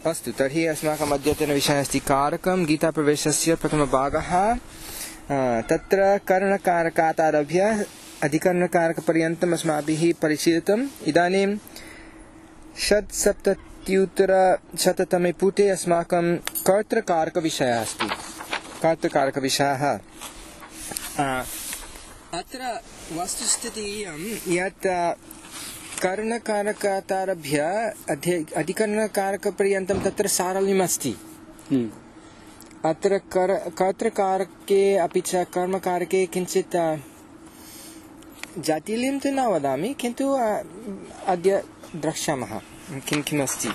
अस्तु तर्हि अस्माकम् अद्यतनविषयः अस्ति कारकं गीताप्रवेशस्य प्रथमभागः। तत्र करणकारकादारभ्य अधिकरणकारकपर्यन्तम् अस्माभिः परिशीलितम्। इदानीं 170-तमे पुटे अस्माकं कर्तृकारकविषयः अस्ति। कर्तृकारकविषयः अत्र वस्तुस्थितिः इयं यत् करणकारकादारभ्य अधिकरणकारकपर्यन्तं तत्र सारल्यमस्ति। अत्र कर्तृकारके अपि च कर्मकारके किञ्चित् जाटिल्यं तु न वदामि, किन्तु अद्य द्रक्ष्यामः किम् अस्ति।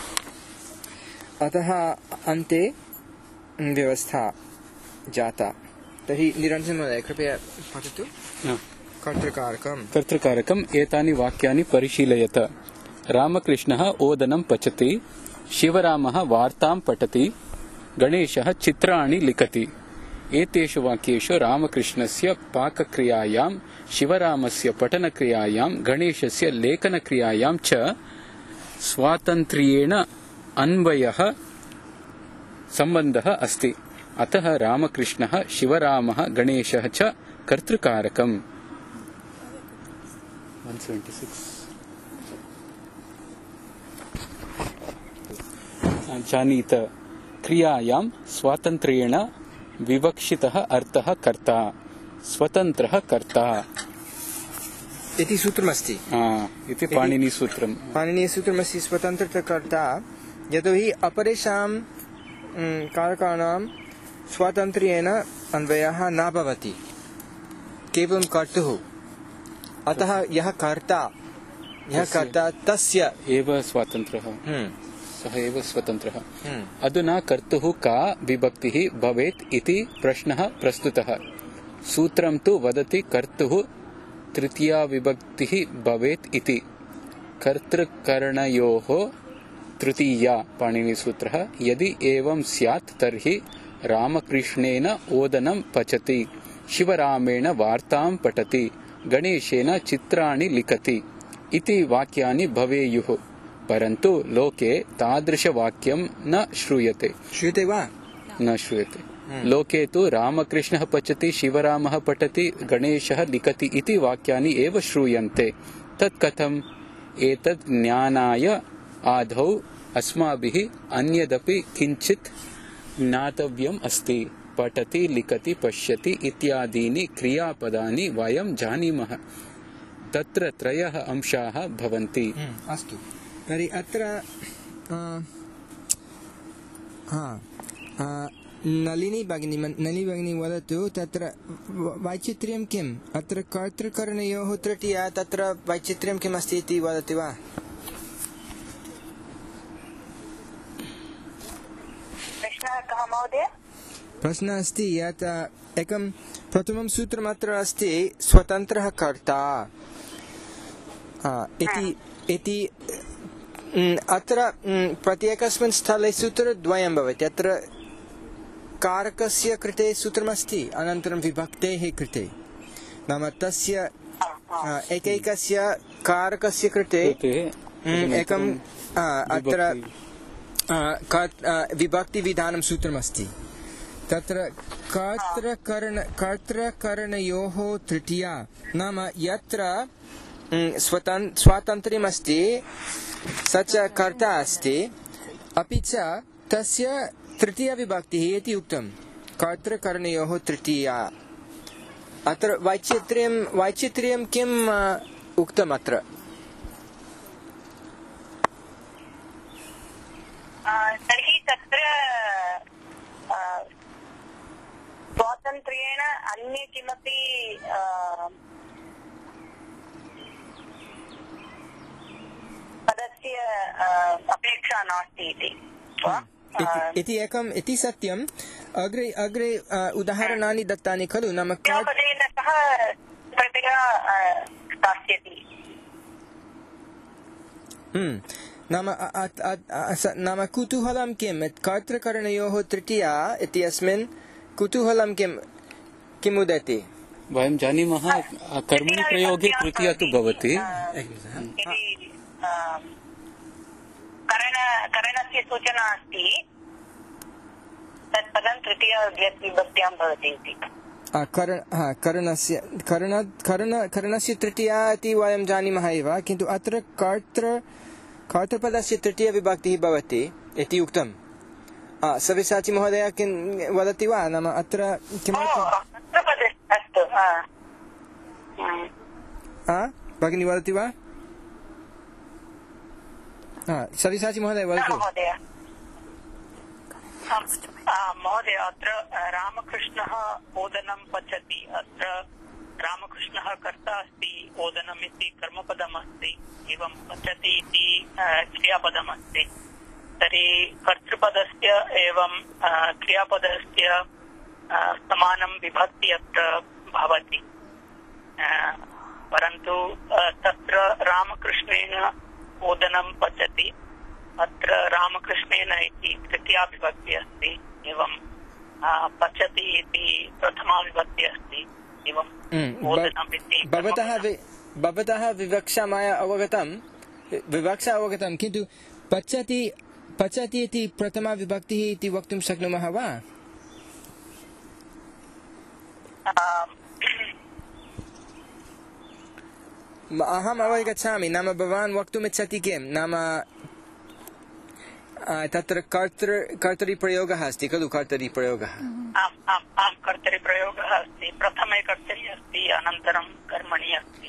अतः अन्ते व्यवस्था जाता। तर्हि निरञ्जन महोदय कृपया पठतु। कर्तृकारकम् एतानि वाक्यानि परिशीलयत। रामकृष्णः ओदनं पचति, शिवरामः वार्तां पठति, गणेशः चित्राणि लिखति। एतेषु वाक्येषु रामकृष्णस्य पाकक्रियायां, शिवरामस्य पठनक्रियायां, गणेशस्य लेखनक्रियायां च स्वातन्त्र्येण अन्वयः सम्बन्धः अस्ति। अतः रामकृष्णः, शिवरामः, गणेशः च कर्तृकारकम्। 176 जानीत क्रियायां स्वातन्त्र्येण विवक्षितः अर्थः कर्ता, स्वतन्त्रः कर्ता इति सूत्रमस्ति। इति पाणिनीसूत्रम्। पाणिनीसूत्रमस्ति स्वतन्त्रः कर्ता, यतोहि अपरेषां कारकाणां स्वातन्त्र्येण अन्वयः न भवति, केवलं कर्तुः। अतः यः कर्ता तस्य एव स्वातन्त्र्यः, सः एव स्वतन्त्रः। अधुना कर्तुः का विभक्तिः भवेत् इति प्रश्नः प्रस्तुतः। सूत्रं तु वदति कर्तुः तृतीया विभक्तिः भवेत् इति। कर्तृकरणयोः तृतीया पाणिनीसूत्रः। यदि एवं स्यात् तर्हि रामकृष्णेन ओदनं पचति, शिवरामेण वार्तां पठति, गणेशेन चित्राणि लिखति इति वाक्यानि भवेयुः। परन्तु लोके तादृशवाक्यं न श्रूयते। श्रूयते वा? न श्रूयते। लोके तु रामकृष्णः पचति, शिवरामः पठति, गणेशः लिखति इति वाक्यानि एव श्रूयन्ते। तत् कथम्? एतत् ज्ञानाय आदौ अस्माभिः अन्यदपि किञ्चित् ज्ञातव्यम् अस्ति। पठति, लिखति, पश्यति इत्यादीनि क्रियापदानि वयं जानीमः। तत्र त्रयः अंशाः भवन्ति। अस्तु तर्हि अत्र नलिनी भगिनी वदतु, तत्र वैचित्र्यं किम्? अत्र कर्तृकरणयोः तृतीया, तत्र वैचित्र्यं किम् अस्ति इति वदति वा? प्रश्नः कः महोदय? प्रश्नः अस्ति यत् एकं प्रथमं सूत्रम् अत्र अस्ति स्वतन्त्रः कर्ता इति। अत्र प्रत्येकस्मिन् स्थले सूत्रद्वयं भवति। अत्र कारकस्य कृते सूत्रमस्ति, अनन्तरं विभक्तेः कृते, नाम तस्य एकैकस्य कारकस्य कृते एकम् अत्र विभक्तिविधानं सूत्रमस्ति। तत्र कर्तृकरणयोः तृतीया, नाम यत्र स्वातन्त्र्यमस्ति स च कर्ता अस्ति, अपि च तस्य तृतीया विभक्तिः इति उक्तं। कर्तृकरणयोः तृतीया। अत्र वैचित्र्यं किम् उक्तम् अत्र? तर्हि तत्र स्वातन्त्र्येण अन्य किमपि पदस्य अपेक्षा नास्ति इति एकम् इति सत्यम्। अग्रे उदाहरणानि दत्तानि खलु, नाम पदेन सह कृपया स्थास्यति। नाम कुतूहलं किम्? कर्तृकरणयोः तृतीया इत्यस्मिन् कुतूहलं किम् उदेति? वयं जानीमः कर्मणि प्रयोगे तृतीया तु भवति। करणस्य सूचना अस्ति तत् पदं तृतीयविभक्त्यां भवति इति। करणस्य तृतीया इति वयं जानीमः एव, किन्तु अत्र कर्तृपदस्य तृतीयविभक्तिः भवति इति उक्तं। सव्यसाची महोदय किं वदति वा? नाम अत्र किमर्थम्? अस्तु भगिनी वदति वा? सव्यसाची महोदय वदतु। महोदय अत्र रामकृष्णः ओदनं पचति। अत्र रामकृष्णः कर्ता अस्ति, ओदनम् इति कर्मपदमस्ति, एवं पचति इति क्रियापदमस्ति। तर्हि कर्तृपदस्य एवं क्रियापदस्य समानं विभक्ति अत्र भवति, परन्तु तत्र रामकृष्णेन ओदनं पचति, अत्र रामकृष्णेन इति तृतीया विभक्ति अस्ति, एवं पचति इति प्रथमा विभक्ति अस्ति, एवं ओदनम् इति। भवतः विवक्षा मया विवक्षा अवगतं, किन्तु पचति इति प्रथमा विभक्तिः इति वक्तुं शक्नुमः वा? अहम् अवगच्छामि, नाम भवान् वक्तुमिच्छति किं? नाम तत्र कर्तरिप्रयोगः अस्ति खलु? कर्तरिप्रयोगः आम् कर्तरिप्रयोगः अस्ति, प्रथमे कर्तरि अस्ति, अनन्तरं कर्मणि अस्ति।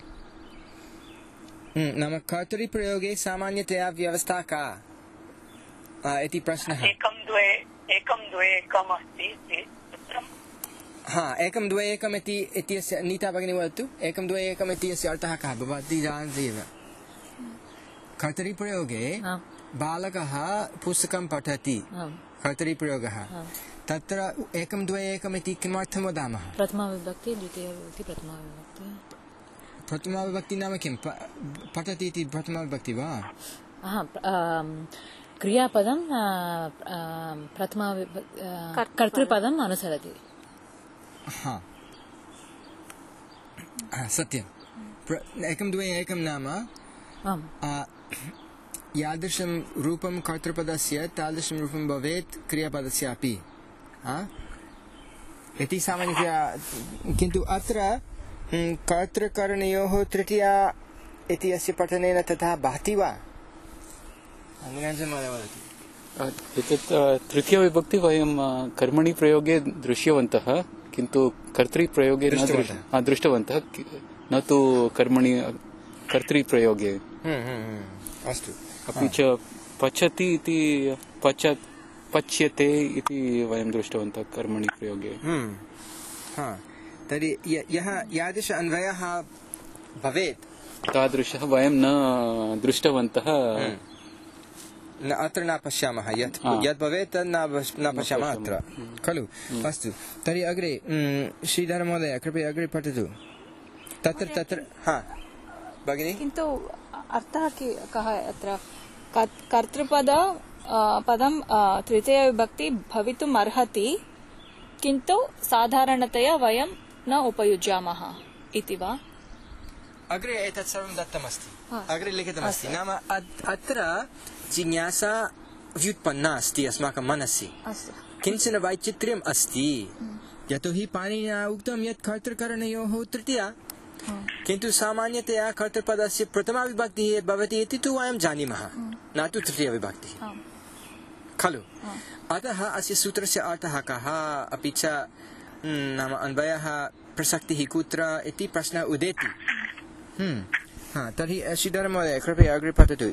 नाम कर्तरिप्रयोगे सामान्यतया व्यवस्था का इति प्रश्नः। एकं द्वे एकम् अस्ति सूत्रम्। एकं द्वे एकम् इत्यस्य नीता भगिनी वदतु। एकं द्वे एकम् इत्यस्य अर्थः कः? भवती जानति एव। कर्तरिप्रयोगे बालकः पुस्तकं पठति, कर्तरिप्रयोगः। तत्र एकं द्वे एकम् इति किमर्थं वदामः? प्रथमाविभक्ति, द्वितीयविभक्ति, प्रथमाविभक्ति। प्रथमाविभक्ति नाम किं? पठति इति प्रथमाविभक्ति वा? क्रियापदं कर्तृपदम् अनुसरति। सत्यम्। एकं द्वे एकं नाम यादृशं रूपं कर्तृपदस्य तादृशं रूपं भवेत् क्रियापदस्यापि इति सामान्यतया। किन्तु अत्र कर्तृकरणयोः तृतीया इति अस्य पठनेन तथा भाति वा? एतत् तृतीयविभक्ति वयं कर्मणि प्रयोगे दृश्यवन्तः, किन्तु कर्तृप्रयोगे न दृष्टवन्तः, न तु कर्मणि कर्तृप्रयोगे। अस्तु। अपि च पचति इति पच्यते इति वयं दृष्टवन्तः कर्मणि प्रयोगे। तर्हि यः यादृश अन्वयः भवेत् तादृशः वयं न दृष्टवन्तः, अत्र न पश्यामः। यत् भवेत् तद् न पश्यामः अत्र खलु। अस्तु, तर्हि अग्रे श्रीधर महोदय कृपया अग्रे पठतु। तत्र भगिनि, किन्तु अर्थः कः अत्र? कर्तृपदं तृतीयविभक्ति भवितुम् अर्हति, किन्तु साधारणतया वयं न उपयुज्यामः इति वा? अग्रे एतत् सर्वं दत्तमस्ति, अग्रे लिखितमस्ति। नाम अत्र जिज्ञासा व्युत्पन्ना अस्ति अस्माकं मनसि। किञ्चन वैचित्र्यम् अस्ति, यतोहि पाणिनिना उक्तं यत् कर्तृकरणयोः तृतीया, किन्तु सामान्यतया कर्तृपदस्य प्रथमा विभक्तिः भवति इति तु वयं जानीमः, न तु तृतीया विभक्तिः खलु। अतः अस्य सूत्रस्य अर्थः कः, अपि च नाम अन्वयः प्रसक्तिः कुत्र इति प्रश्नः उदेति। तर्हि श्रीधर महोदय कृपया अग्रे पठतु।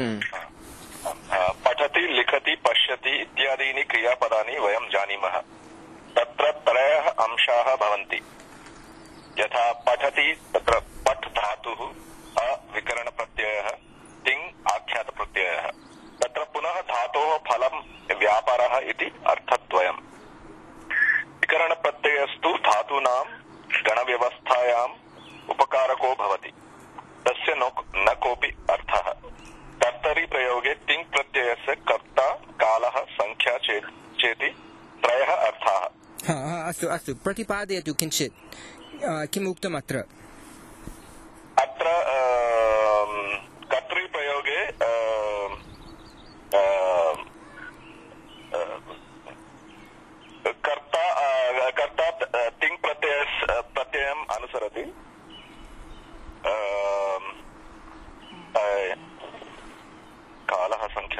पठति, लिखति, पश्यति इत्यादीनि क्रियापदानि वयं जानीमः। तत्र त्रयः अंशाः भवन्ति। यथा पठति, तत्र पठ् धातुः, अविकरणप्रत्ययः, तिङ् आख्यातप्रत्ययः। तत्र पुनः धातोः फलं व्यापारः इति अर्थद्वयम्। विकरणप्रत्ययस्तु धातूनां गणव्यवस्थायाम् उपकारको भवति, तस्य न कोऽपि अर्थः। कर्तरिप्रयोगे तिङ् प्रत्ययस्य कर्ता, कालः, संख्या चेति त्रयः अर्थाः। अस्तु, प्रतिपादयतु किञ्चित्। किम् उक्तम् अत्र? अत्र कर्तृप्रयोगे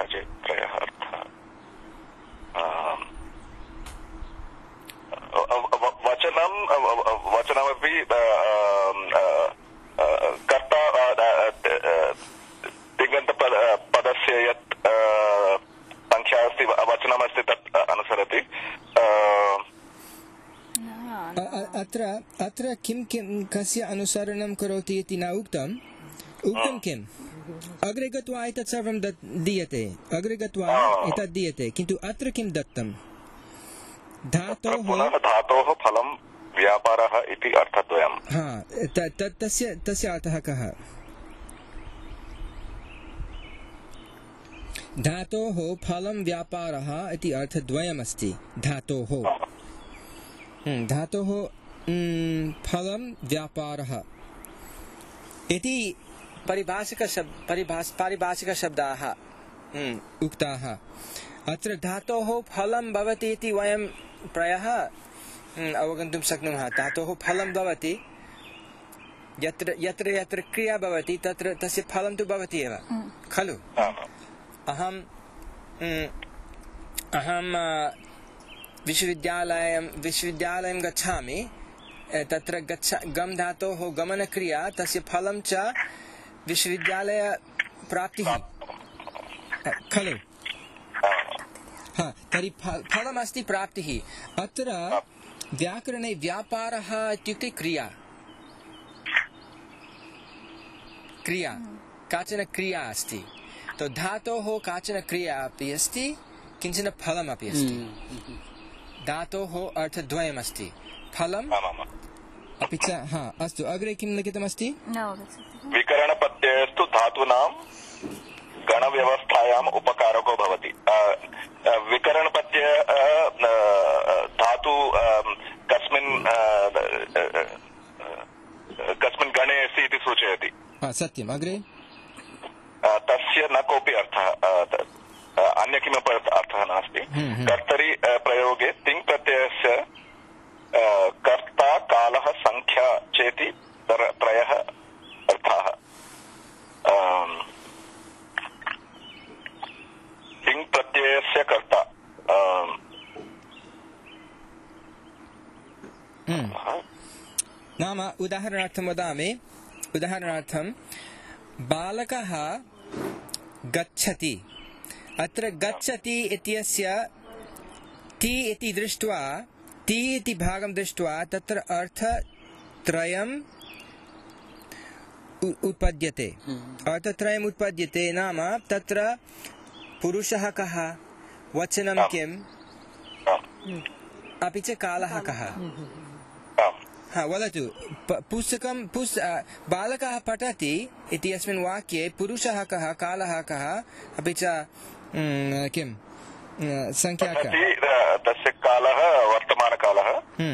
चेत् त्रयः अर्थः वचनमपि कर्ता तिङन्तपदस्य यत् संख्या अस्ति वचनमस्ति तत् अनुसरति अत्र किं किं कस्य अनुसरणं करोति इति न उक्तं किम् अग्रे गत्वा एतत् सर्वं दीयते अग्रे गत्वा एतत् दीयते किन्तु अत्र किं दत्तं धातोः फलं व्यापारः इति अर्थद्वयम् तस्य अर्थः कः धातोः फलं व्यापारः इति अर्थद्वयमस्ति धातोः फलं व्यापारः इति पारिभाषिकशब्दाः उक्ताः अत्र धातोः फलं भवति इति वयं प्रायः अवगन्तुं शक्नुमः धातोः फलं भवति यत्र यत्र क्रिया भवति तत्र तस्य फलं तु भवति एव खलु अहं विश्वविद्यालयं गच्छामि तत्र गम धातोः गमनक्रिया तस्य फलं च विश्वविद्यालय प्राप्तिः खलु तर्हि फलमस्ति प्राप्तिः अत्र व्याकरणे व्यापारः इत्युक्ते क्रिया काचन क्रिया अस्ति तो धातोः काचन क्रिया अपि अस्ति किञ्चन फलमपि अस्ति धातोः अर्थद्वयमस्ति फलम् अपि च अस्तु अग्रे किं लिखितमस्ति विकरणप्रत्ययस्तु धातूनां गणव्यवस्थायाम् उपकारको भवति विकरणप्रत्यय धातु कस्मिन् गणे अस्ति इति सूचयति सत्यम् अग्रे तस्य न कोऽपि अर्थः अन्य किमपि अर्थः नास्ति कर्तरि प्रयोगे तिङ् प्रत्ययस्य कर्ता कालः संख्या चेति त्रयः अर्थाः तिङ् प्रत्ययस्य कर्ता नाम उदाहरणार्थं वदामि उदाहरणार्थं बालकः गच्छति अत्र गच्छति इत्यस्य ति इति दृष्ट्वा ति इति भागं दृष्ट्वा तत्र अर्थत्रयम् उत्पद्यते नाम तत्र पुरुषः कः वचनं किम् अपि च कालः कः वदतु पुस्तकं बालकः पठति इति अस्मिन् वाक्ये पुरुषः कः कालः कः अपि च किं संख्या तस्य कालः वर्तमानकालः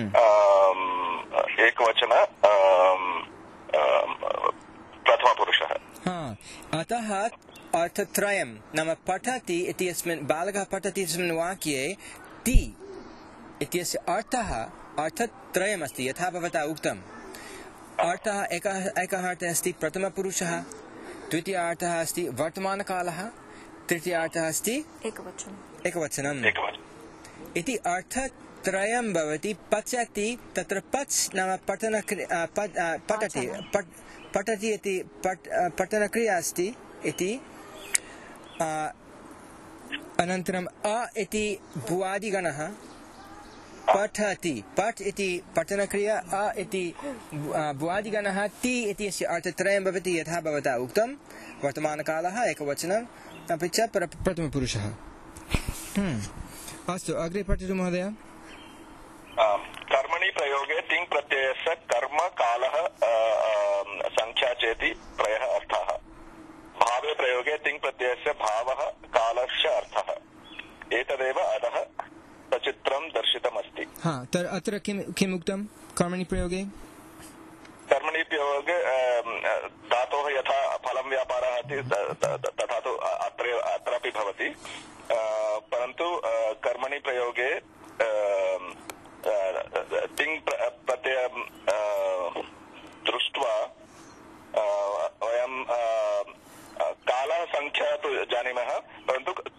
एकवचन प्रथमपुरुषः अतः अर्थत्रयं नाम पठति इति अस्मिन् बालकः पठति इत्यस्मिन् वाक्ये ति इत्यस्य अर्थत्रयमस्ति यथा भवता उक्तम् अर्थः एकः अर्थः अस्ति प्रथमपुरुषः द्वितीयः अर्थः अस्ति वर्तमानकालः तृतीयः अर्थः अस्ति एकवचनम् इति अर्थत्रयं भवति पचति तत्र पच् नाम पठति इति पठनक्रिया अस्ति इति अनन्तरम् अ इति भुवादिगणः पठति पठ इति पठनक्रिया अ इति भुवादिगणः ति इत्यस्य अर्थत्रयं भवति यथा भवता उक्तं वर्तमानकालः एकवचनम् अपि च प्रथमपुरुषः अस्तु अग्रे पठतु महोदय कर्मणि प्रयोगे तिङ् प्रत्ययस्य कर्म कालः संख्या चेति त्रयः अर्थाः भावे प्रयोगे तिङ् प्रत्ययस्य भावः कालस्य अर्थः एतदेव अधः सचित्रं दर्शितमस्ति अत्र किम् उक्तं कर्मणि प्रयोगे धातोः यथा फलं व्यापारः अस्ति तथा तु अत्रापि भवति परन्तु कर्मणि प्रयोगे तिङ् प्रत्ययं दृष्ट्वा वयं कालः संख्या तु जानीमः परन्तु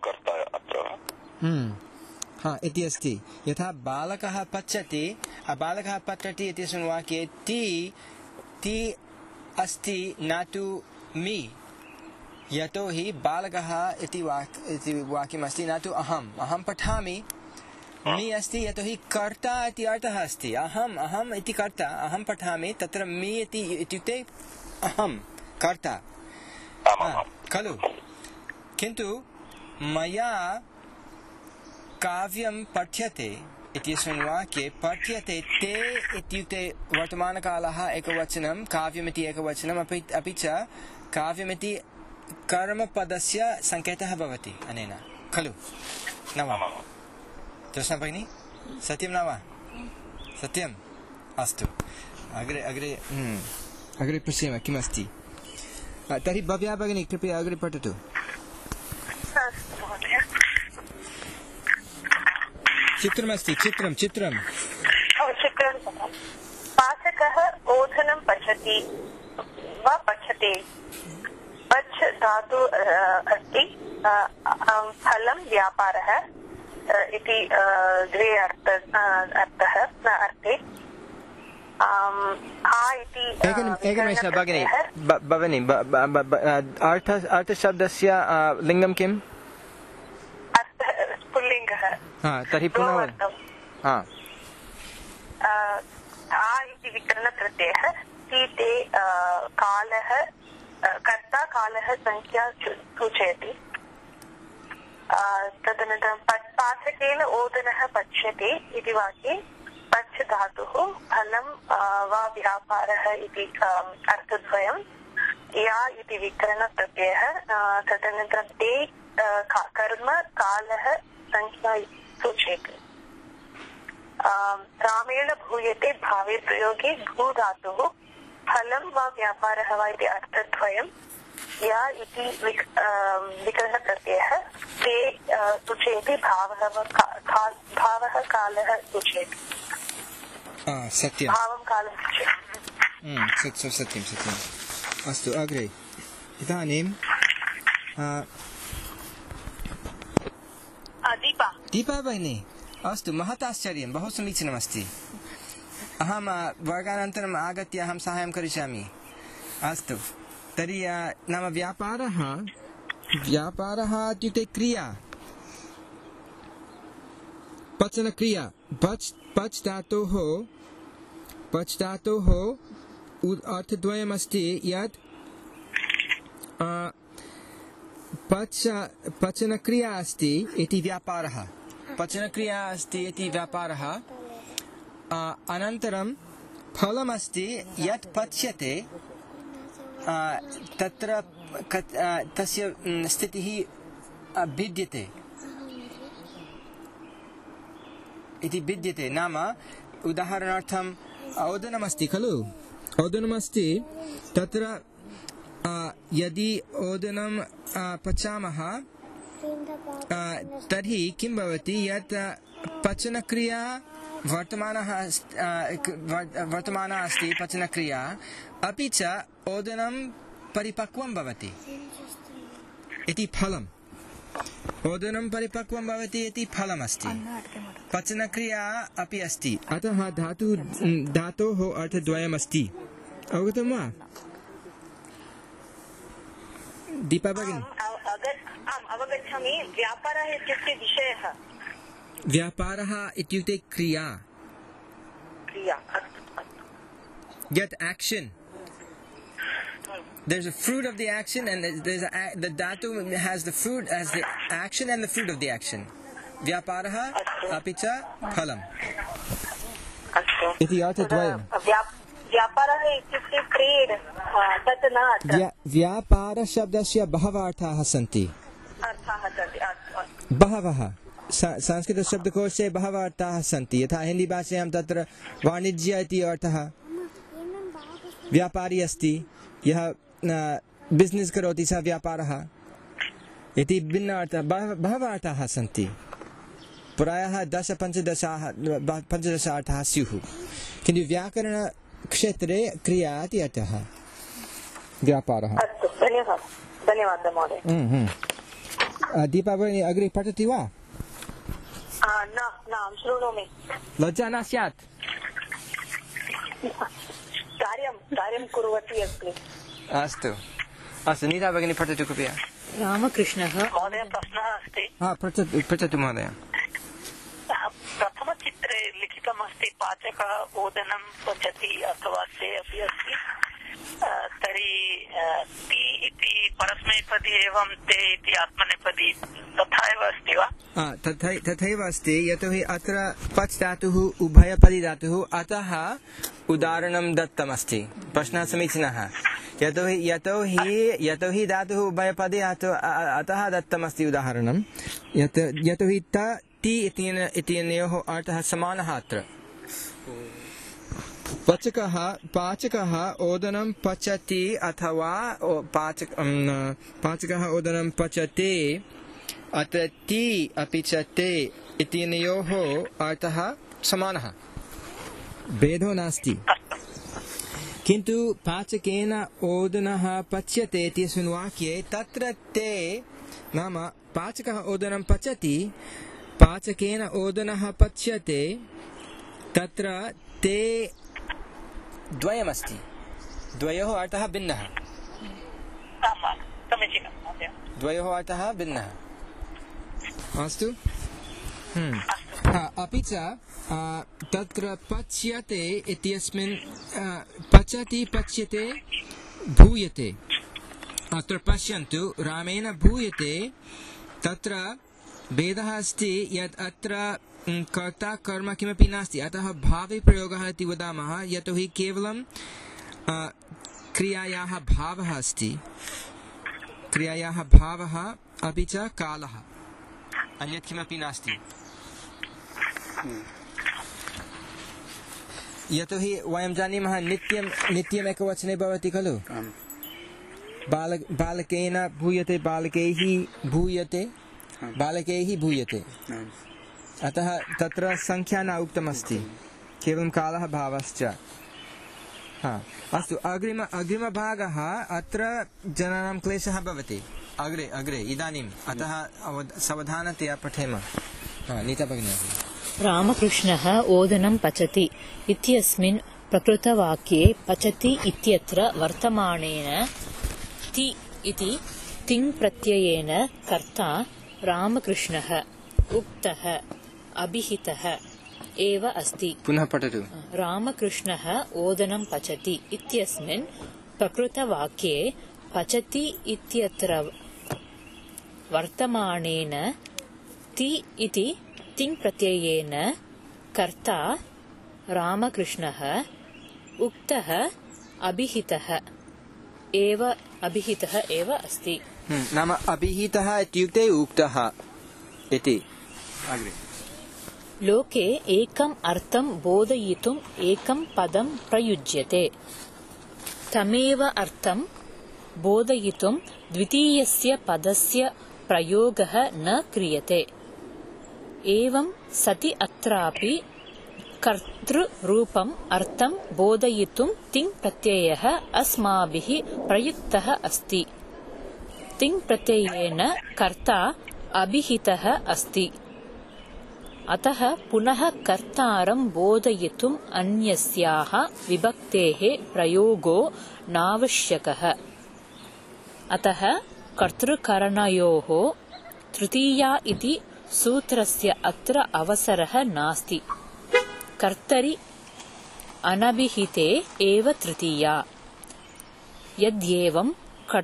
कर्ता अत्र हा इति अस्ति यथा बालकः पच्यति बालकः पठति इत्यस्मिन् वाक्ये ती अस्ति न तु मी यतोहि बालकः इति वाक्यमस्ति न तु अहं पठामि मी अस्ति यतोहि कर्ता इति अर्थः अस्ति अहम् इति कर्ता अहं पठामि तत्र मी इत्युक्ते अहं कर्ता खलु किन्तु मया काव्यं पठ्यते इत्यस्मिन् वाक्ये पठ्यते ते इत्युक्ते वर्तमानकालः एकवचनं काव्यमिति एकवचनम् अपि च काव्यमिति कर्मपदस्य सङ्केतः भवति अनेन खलु न वा जोष्ना भगिनी सत्यं न वा सत्यम् अस्तु अग्रे पश्यामः किमस्ति तर्हि भव्या भगिनी कृपया अग्रे पठतु चित्रमस्ति चित्रं पाचकः ओदनं पचति वा पचते पच धातु अस्ति फलं व्यापारः इति द्वे अर्थः अर्थे एकनिमेषः भगिनी अर्थशब्दस्य लिङ्गं किम् पुल्लिङ्गः तर्हि पुनः इति विकरणप्रत्ययः ते कालः कर्ता कालः संख्या सूचयति तदनन्तरं पाचकेन ओदनः पच्यते इति वाक्ये पच् धातुः फलं वा व्यापारः इति अर्थद्वयं या इति विकरणप्रत्ययः तदनन्तरं ते कर्म कालः संख्या सूचयति रामेण भूयते भावे प्रयोगे भू धातुः फलं वा व्यापारः वा इति अर्थद्वयं या इति विकरणप्रत्ययः ते सूचयति भावः कालः सूचयति सत्यं भावं कालं सूचयति सत्यम् अस्तु अग्रे इदानीं दीपा भगिनी अस्तु महत् आश्चर्यं बहु समीचीनमस्ति अहं वर्गानन्तरम् आगत्य अहं साहाय्यं करिष्यामि अस्तु तर्हि नाम व्यापारः इत्युक्ते क्रिया पचनक्रिया पच् धातोः अर्थद्वयमस्ति यत् पचनक्रिया अस्ति इति व्यापारः पचनक्रिया अस्ति इति व्यापारः अनन्तरं फलमस्ति यत् पच्यते तत्र तस्य स्थितिः भिद्यते इति भिद्यते नाम उदाहरणार्थम् ओदनमस्ति खलु ओदनमस्ति तत्र यदि ओदनं पचामः तर्हि किं भवति यत् पचनक्रिया वर्तमाना अस्ति पचनक्रिया अपि च ओदनं परिपक्वं भवति इति फलम् ओदनं परिपक्वं भवति इति फलमस्ति पचनक्रिया अपि अस्ति अतः धातोः अर्थद्वयमस्ति अवगतं वा दीपा भगिनी अवगच्छामि व्यापारः इत्युक्ते विषयः व्यापारः इत्युक्ते क्रिया यत् action there's a fruit of the action and there's the dhatu has the fruit as the action and the fruit of the action व्यापारः अपि च फलम् इति अर्थद्वयम् व्यापारः इत्युक्ते ट्रेड् तत् न व्यापारशब्दस्य बहवः अर्थाः सन्ति बहवः संस्कृतशब्दकोशे बहवः अर्थाः सन्ति यथा हिन्दीभाषायां तत्र वाणिज्य इति अर्थः व्यापारी अस्ति यः बिस्नेस् करोति सः व्यापारः इति भिन्न अर्थाः बहवः अर्थाः सन्ति प्रायः 10-15 अर्थाः स्युः किन्तु व्याकरणक्षेत्रे क्रिया इति अर्थः व्यापारः धन्यवादः महोदय दीपावली अग्रे पठति वा? न शृणोमि। लज्जा न स्यात्। कार्यं कुर्वती अस्मि। अस्तु अस्तु, नीता भगिनी पठतु कृपया। रामकृष्णः महोदय प्रश्नः अस्ति। पृच्छतु महोदय। प्रथमचित्रे लिखितमस्ति पाचकः ओदनं पचति अथवा ते अपि अस्ति, तर्हि ति इति परस्मैपदी एवं ते इति आत्मनेपदी तथा एव अस्ति वा? तथैव अस्ति, यतोहि अत्र पच् धातुः उभयपदी धातुः, अतः उदाहरणं दत्तमस्ति। प्रश्नः समीचीनः। यतोहि धातुः उभयपदी अतः दत्तमस्ति उदाहरणं, यतोहि ति इत्यनयोः अर्थः समानः। अत्र पाचकः ओदनं पचति अथवा पाचकः ओदनं पचति, अत्र ति अपि च ते इत्यनयोः अर्थः समानः, भेदो नास्ति। किन्तु पाचकेन ओदनः पच्यते इत्यस्मिन् वाक्ये तत्र ते नाम पाचकः ओदनं पचति, पाचकेन ओदनः पच्यते, तत्र ते द्वयमस्ति, द्वयोः अर्थः भिन्नः, द्वयोः अर्थः भिन्नः। अस्तु। अपि च तत्र पच्यते इत्यस्मिन् पचति पच्यते भूयते, अत्र पश्यन्तु रामेण भूयते, तत्र भेदः अस्ति यत् अत्र कर्ता कर्म किमपि नास्ति, अतः भावे प्रयोगः इति वदामः, यतोहि केवलं क्रियायाः भावः अस्ति, क्रियायाः भावः अपि च कालः, अन्यत् किमपि नास्ति। यतोहि वयं जानीमः नित्यम् एकवचने भवति खलु, बालकेन भूयते, बालकैः भूयते, बालकैः भूयते, अतः तत्र संख्या न उक्तमस्ति, केवलं कालः भावश्च। अस्तु, अग्रिमभागः अत्र जनानां क्लेशः भवति अग्रे इदानीम्, अतः सावधानतया पठेम। नीता भगिनी। रामकृष्णः ओदनं पचति इत्यस्मिन् प्रकृतवाक्ये पचति इत्यत्र वर्तमानेन ति इति तिङ् प्रत्ययेन कर्ता रामकृष्णः उक्तः अभिहितः एव अस्ति। पुनः पठतु। रामकृष्णः ओदनं पचति इत्यस्मिन् प्रकृतवाक्ये पचति इत्यत्र वर्तमानेन ति इति तिङ् प्रत्ययेन कर्ता रामकृष्णः उक्तः अभिहितः एव अस्ति। नाम अभिहितः इत्युक्ते उक्तः इति। लोके एकम् अर्थं बोधयितुम् एकं पदं प्रयुज्यते, तमेव अर्थं बोधयितुं द्वितीयस्य पदस्य प्रयोगः न क्रियते। एवं सति अत्रापि कर्तृरूपम् अर्थं बोधयितुं तिङ् प्रत्ययः अस्माभिः प्रयुक्तः अस्ति। तिङ् प्रत्ययेन कर्ता अभिहितः अस्ति, अतः पुनः कर्तारं बोधयितुम् अन्यस्याः विभक्तेः प्रयोगो नावश्यकः। अतः कर्तृकरणयोः तृतीया इति सूत्रस्य अत्र अवसरः नास्ति। कर्तरि अनभिहिते एव तृतीया। यद्येवं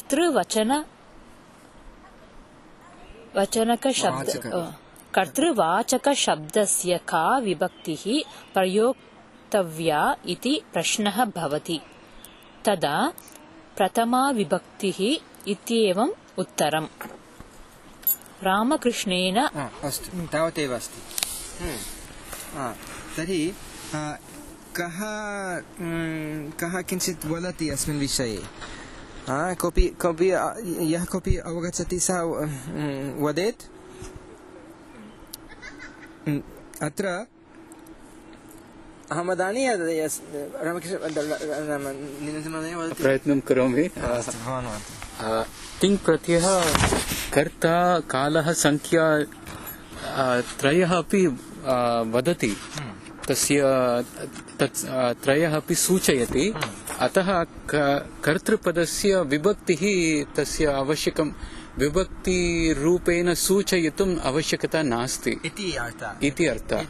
कर्तृवाचकशब्दस्य का विभक्तिः प्रयोक्तव्या इति प्रश्नः भवति, तदा प्रथमा विभक्तिः इत्येवम् उत्तरम्। रामकृष्णेन अस्तु, तावदेव अस्ति। तर्हि कः किञ्चित् वदति अस्मिन् विषये? कोऽपि यः कोऽपि अवगच्छति सः वदेत्। अत्र अहं वदामि, प्रयत्नं करोमि। तिङ् प्रत्ययः कर्ता कालः संख्या त्रयः अपि वदति, तस्य त्रयः अपि सूचयति, अतः कर्तृपदस्य विभक्तिः तस्य आवश्यकं विभक्तिरूपेण सूचयितुम् आवश्यकता नास्ति इति अर्थः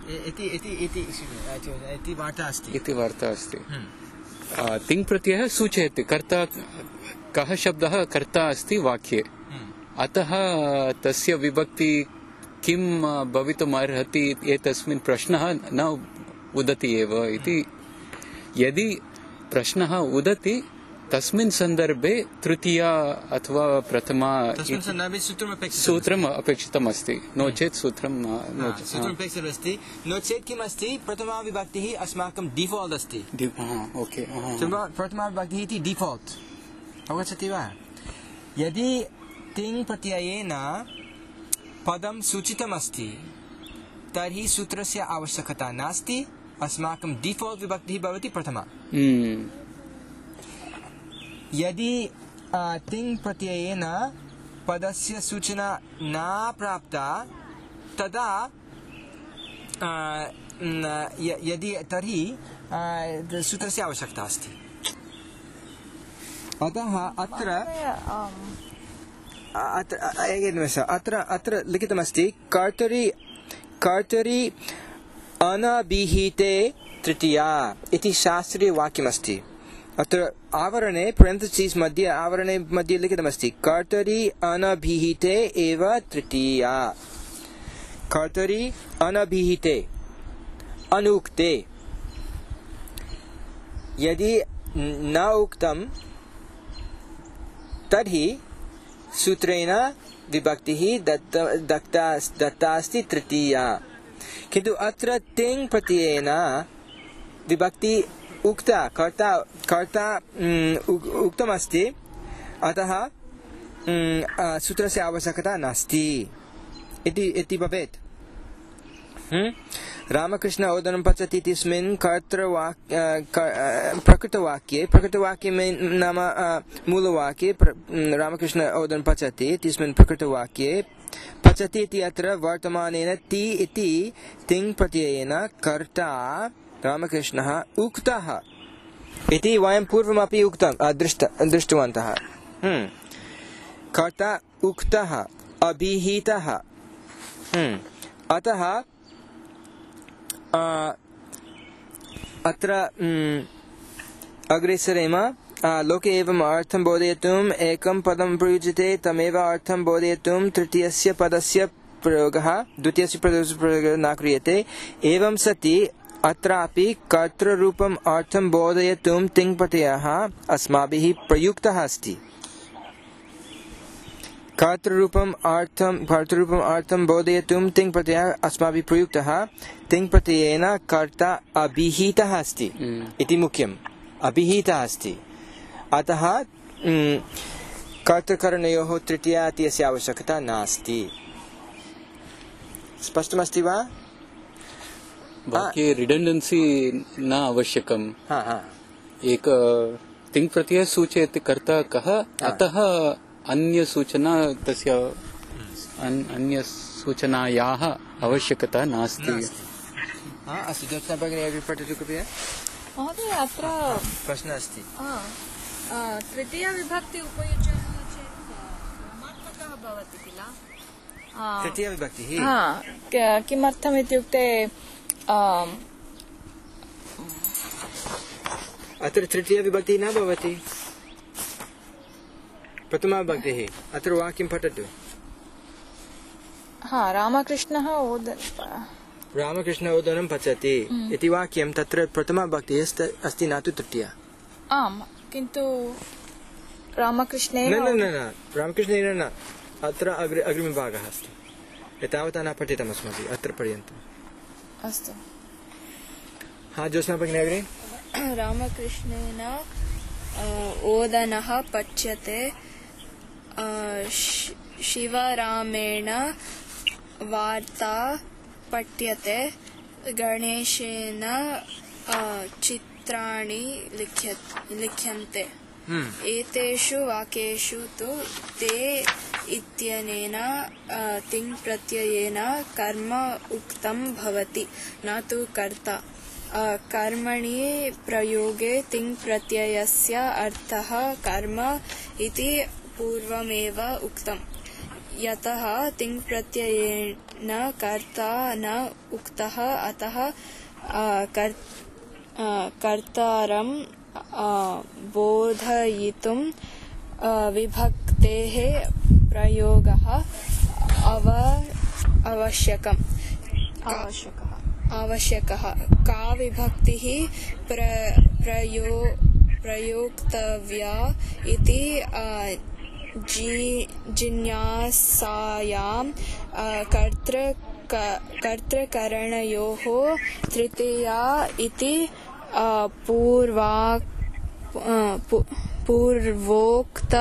इति वार्ता अस्ति। तिङ् प्रत्ययः सूचयति, कर्ता कः शब्दः कर्ता अस्ति वाक्ये, अतः तस्य विभक्ति किं भवितुम् अर्हति एतस्मिन् प्रश्नः न उदति एव इति। यदि प्रश्नः उदति तस्मिन् सन्दर्भे तृतीया अथवा प्रथमा सूत्रम् अपेक्षितम् अस्ति, नो चेत् सूत्रं अपेक्षितमस्ति। नो चेत् किम् अस्ति, प्रथमा विभक्तिः अस्माकं डिफाल्ट् अस्ति। ओके, प्रथमा विभक्तिः इति डिफाल्ट्, अवगच्छति वा? यदि तिङ् प्रत्ययेन पदं सूचितमस्ति तर्हि सूत्रस्य आवश्यकता नास्ति, अस्माकं डिफाल्ट् विभक्तिः भवति प्रथमा। यदि तिङ् प्रत्ययेन पदस्य सूचना न प्राप्ता तदा यदि तर्हि सूत्रस्य आवश्यकता अस्ति। अतः अत्र लिखितमस्ति कर्तरि अनभिहिते तृतीया इति शास्त्रीय वाक्यमस्ति। अत्र आवरणे पेरेंथेसिस् मध्ये लिखितमस्ति कर्तरि अनभिहिते एव तृतीया। कर्तरि अनभिहिते अनुक्ते, यदि न उक्तं तर्हि सूत्रेण विभक्तिः दत्ता अस्ति तृतीया। किन्तु अत्र तिङ् प्रत्ययेन विभक्ति उक्ता, कर्ता उक्तमस्ति, अतः सूत्रस्य आवश्यकता नास्ति इति भवेत्। रामकृष्ण ओदनं पचति इत्यस्मिन् प्रकृतवाक्ये नाम मूलवाक्ये रामकृष्ण ओदनं पचति इत्यस्मिन् प्रकृतवाक्ये पचति इति अत्र वर्तमानेन ति इति तिङ् प्रत्ययेन कर्ता रामकृष्णः उक्तः इति वयं पूर्वमपि दृष्टवन्तः। कर्ता उक्तः, अभिहितः। अतः अत्र अग्रे सरेम। लोके एवं अर्थं बोधयितुम् एकं पदं प्रयुज्यते, तमेव अर्थं बोधयितुं तृतीयस्य पदस्य प्रयोगः द्वितीयस्य पदस्य प्रयोगः न क्रियते। एवं सति अत्रापि कर्तृरूपम् अर्थं बोधयितुं तिङ् प्रत्ययः अस्माभिः प्रयुक्तः अस्ति। कर्तृरूपम् अर्थं बोधयितुं तिङ् प्रत्ययः अस्माभिः प्रयुक्तः। तिङ् प्रत्ययेन कर्ता अभिहितः अस्ति इति मुख्यम्, अभिहितः अस्ति। अतः कर्तृकरणयोः तृतीया इत्यस्य आवश्यकता नास्ति। स्पष्टमस्ति वा? वाक्ये रिडंडेंसी न आवश्यकम्। एक तिङ् प्रत्ययः सूचयति कर्ता कः, अतः अन्य सूचना तस्य अन्य सूचनायाः आवश्यकता नास्ति। अस्तु, ज्योत्स्ना भगिनी अग्रे पठतु कृपया। महोदय, अत्र प्रश्नः अस्ति। तृतीया विभक्ति उपयुज्यामः चेत् क्रमात्मकः भवति किल? तृतीया विभक्तिः किमर्थम् इत्युक्ते अत्र तृतीया विभक्तिः न भवति, प्रथमा विभक्तिः। अत्र वाक्यं पठतु। रामकृष्ण ओदनं पचति इति वाक्यं, तत्र प्रथमा विभक्तिः अस्ति, न तु तृतीया। आम्, किन्तु रामकृष्णेन रामकृष्णेन न, अत्र अग्रिमभागः अस्ति। एतावता न पठितम् अस्माभिः अत्र पर्यन्तम्। अस्तु। ज्योत्स्ना भगिनी अग्रे। रामकृष्णेन ओदनः पच्यते, शिवरामेण वार्ता पठ्यते, गणेशेन चित्राणि लिख्यन्ते। एतेषु वाक्येषु तु ते इत्यनेन तिङ् प्रत्ययेन कर्म उक्तं भवति न तु कर्ता कर्मणि प्रयोगे तिङ् प्रत्ययस्य अर्थः कर्म इति पूर्वमेव उक्तम् यतः तिङ् प्रत्ययेन कर्ता न उक्तः अतः कर्तारं बोधयितुं विभक्तेः प्रयोगः आवश्यकः का विभक्तिः प्रयोक्तव्या इति जिज्ञासायां कर्तृकरणयोः तृतीया इति पूर्वोक्त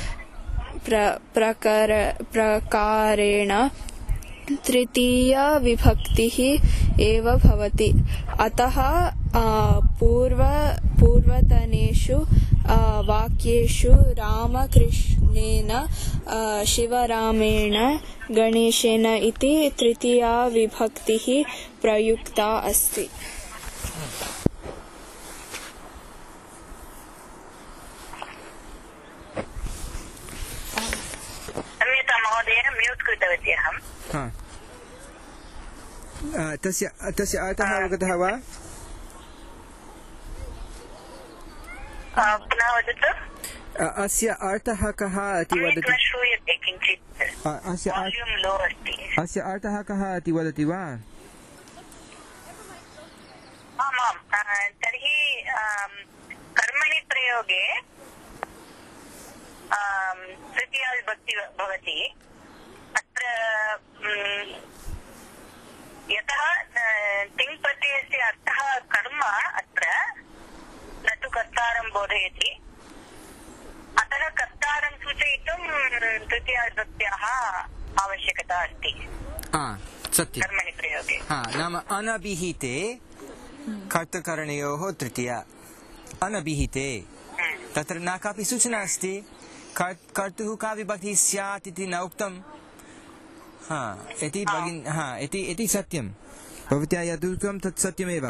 प्रकारेण तृतीया विभक्तिः एव भवति अतः पूर्वतनेषु वाक्येषु रामकृष्णेन शिवरामेण गणेशेन इति तृतीया विभक्तिः प्रयुक्ता अस्ति तस्य अर्थः अवगतः वा? पुनः वदतु। अस्य अर्थः कः इति वदति? श्रूयते किञ्चित् वाल्यूम् लो अस्ति। अस्य अर्थः कः इति वदति वा? आमां तर्हि कर्मणि प्रयोगे तृतीया विभक्ति भवति अत्र यतः तिङ् प्रत्ययस्य अर्थः कर्म अत्र न तु कर्तारं बोधयति अतः कर्तारं सूचयितुं तृतीया विभक्त्याः आवश्यकता अस्ति सत्यं कर्मणि प्रयोगे नाम अनभिहिते कर्तृकरणयोः तृतीया अनभिहिते तत्र न कापि सूचना अस्ति कर्तुः का विभक्तिः स्यात् इति न उक्तम् इति सत्यं भवत्या यद् उक्तं तत् सत्यमेव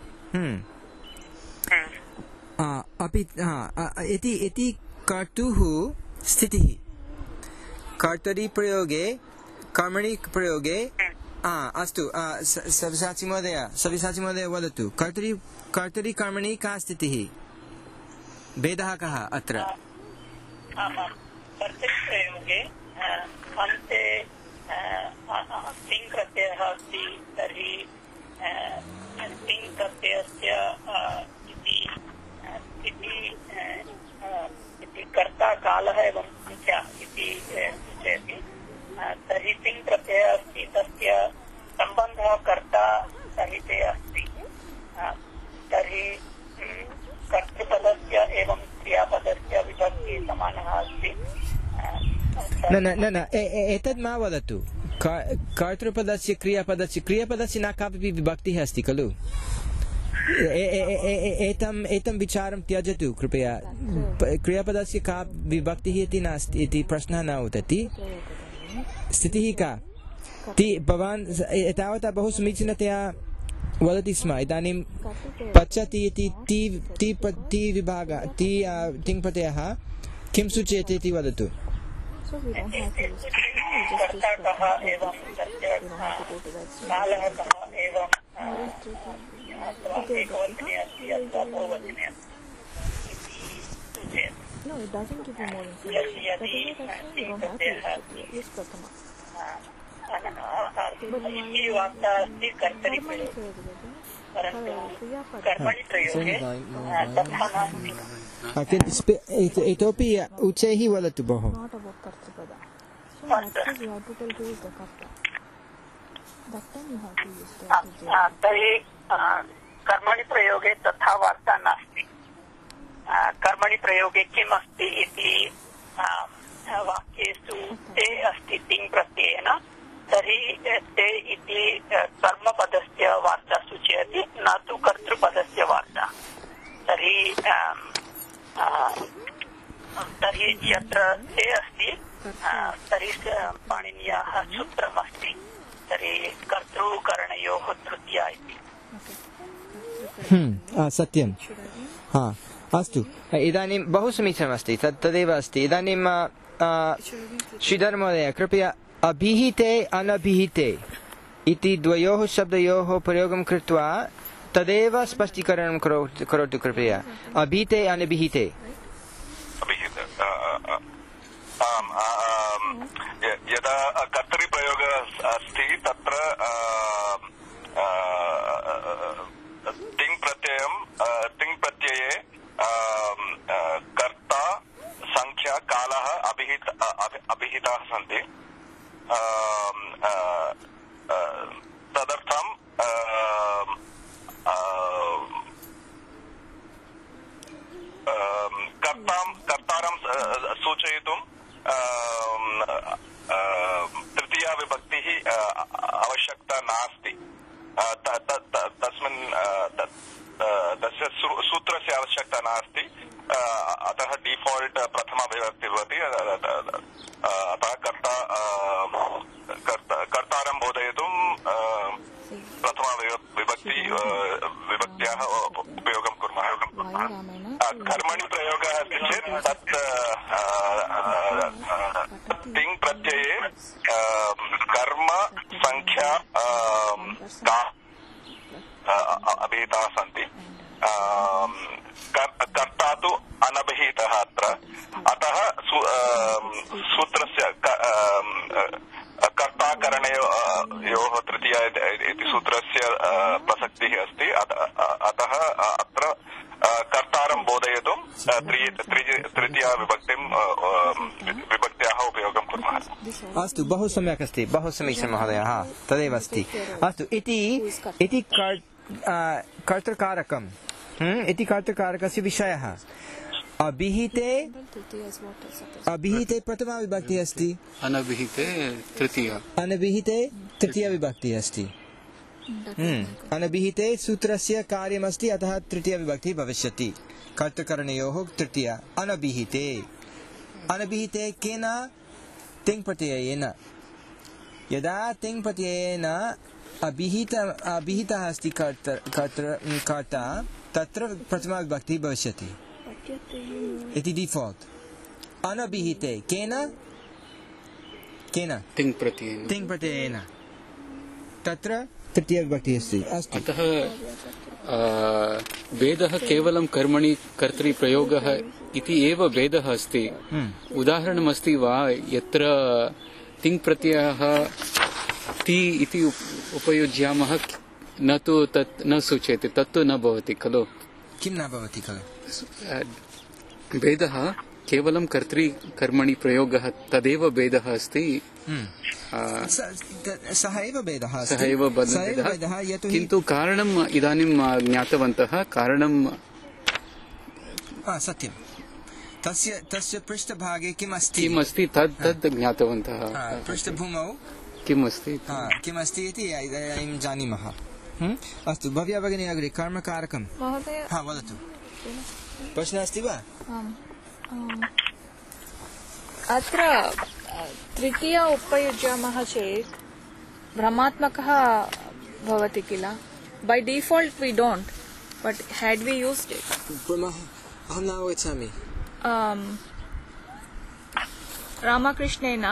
अपि इति कर्तुः स्थितिः कर्तरि प्रयोगे कर्मणि प्रयोगे अस्तु सव्यसाची महोदय वदतु कर्तरि कर्मणि का स्थितिः भेदः कः अत्र? कर्तरि प्रयोगे अन्ते तिङ् प्रत्ययः अस्ति तर्हि तिङ् प्रत्ययस्य इति कर्ता कालः एवं संख्या इति सूचयति तर्हि तिङ् प्रत्ययः अस्ति तस्य सम्बन्धः कर्ता सहिते अस्ति तर्हि कर्तृपदस्य एवं क्रियापदस्य विभक्तिः समानः अस्ति न एतद् मा वदतु कर्तृपदस्य क्रियापदस्य न कापि विभक्तिः अस्ति खलु एतं विचारं त्यजतु कृपया क्रियापदस्य का विभक्तिः इति नास्ति इति प्रश्नः न उठति स्थितिः का भवान् एतावता बहु समीचीनतया वदति स्म इदानीं पचति इति ति विभागः तिङ् प्रत्ययः किं सूचयति इति वदतु No, it doesn't give you more इतोपि उच्चैः वदतु बहु तर्हि कर्मणि प्रयोगे तथा वार्ता नास्ति कर्मणि प्रयोगे किम् अस्ति इति वाक्येषु ते अस्ति तिङ् प्रत्ययेन तर्हि ते इति कर्मपदस्य वार्ता सूचयति न तु कर्तृपदस्य वार्ता तर्हि यत्र ते अस्ति तर्हि पाणिन्याः सूत्रमस्ति तर्हि कर्तृकरणयोः तृतीया इति सत्यं अस्तु इदानीं बहु समीचीनमस्ति तदेव अस्ति इदानीं श्रीधर महोदय कृपया अभिहिते अनभिहिते इति द्वयोः शब्दयोः प्रयोगं कृत्वा तदेव स्पष्टीकरणं करोतु कृपया अभिहिते अनभिहिते यदा कर्तरिप्रयोगः अस्ति तत्र तिङ् प्रत्यये कर्ता संख्या कालः अभिहिताः सन्ति तदर्थं कर्तारं सूचयितुं तृतीया विभक्तिः आवश्यकता नास्ति तस्मिन् तस्य सूत्रस्य आवश्यकता नास्ति अतः डिफॉल्ट प्रथमा विभक्ति भवति अतः कर्तारं बोधयितुं प्रथमा विभक्त्याः उपयोगं कुर्मः कर्मणि प्रयोगः अस्ति चेत् तत् तिङ् प्रत्यये कर्म संख्या अभिहिताः सन्ति कर्ता तु अनभिहितः अत्र अतः सूत्रस्य कर्ताकरणयोः तृतीया इति सूत्रस्य प्रसक्तिः अस्ति अतः अत्र कर्तारं बोधयितुं तृतीया विभक्त्याः उपयोगं कुर्मः अस्तु बहु सम्यक् अस्ति बहु समीचीनं महोदय तदेव अस्ति अस्तु इति कर्तृकारकम् इति कर्तृकारकस्य विषयः अभिहिते प्रथमा विभक्तिः अस्ति अनभिहिते तृतीया विभक्तिः अस्ति अनभिहिते सूत्रस्य कार्यमस्ति अतः तृतीया विभक्तिः भविष्यति कर्तृकरणयोः तृतीया अनभिहिते केन तिङ् प्रत्ययेन यदा तिङ् प्रत्ययेन अभिहितः अस्ति कर्ता तत्र प्रथमा विभक्तिः भविष्यति इति डिफॉल्ट अनभिहिते केन तिङ् प्रत्ययेन तत्र तृतीया विभक्तिः अस्ति अतः भेदः केवलं कर्मणि कर्तृप्रयोगः इति एव भेदः अस्ति उदाहरणमस्ति वा यत्र तिङ् प्रत्ययः ति इति उपयुज्यामः न तु तत् न सूचयति तत्तु न भवति खलु किं न भवति खलु भेदः केवलं कर्तृकर्मणि प्रयोगः तदेव भेदः अस्ति सः एव भेदः किन्तु कारणम् इदानीं ज्ञातवन्तः कारणं सत्यं तस्य पृष्ठभागे किम् अस्ति तद् ज्ञातवन्तः पृष्ठभूमौ किम् अस्ति इति इदानीं जानीमः अस्तु भव्या भगिनी अग्रे कर्मकारकं वदतु प्रश्नः अस्ति वा अत्र तृतीया उपयुज्यामः चेत् भ्रमात्मकः भवति किल by default we don't but had we used it अहं न अवगच्छामि रामकृष्णेन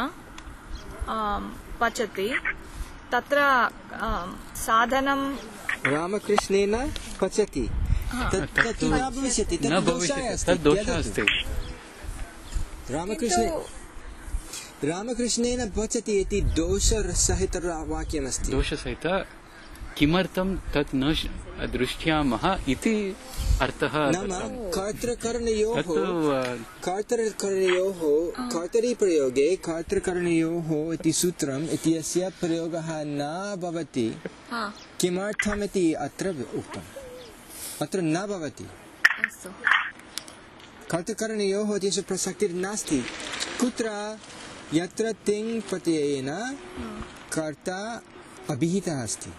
पचति तत्र साधनं रामकृष्णेन पचति तत् न भविष्यति तत् दोषः अस्ति रामकृष्णेन पचति इति दोषसहितवाक्यमस्ति दोषसहित किमर्थं तत् न दृष्ट्यामः इति अर्थः नाम कर्तरिप्रयोगे कर्तृकरणयोः इति सूत्रम् इत्यस्य प्रयोगः न भवति किमर्थमिति अत्र उक्तम् अत्र न भवति कर्तृकरणयोः इत्यस्य प्रसक्तिर्नास्ति कुत्र यत्र तिङ् प्रत्ययेन कर्ता अभिहितः अस्ति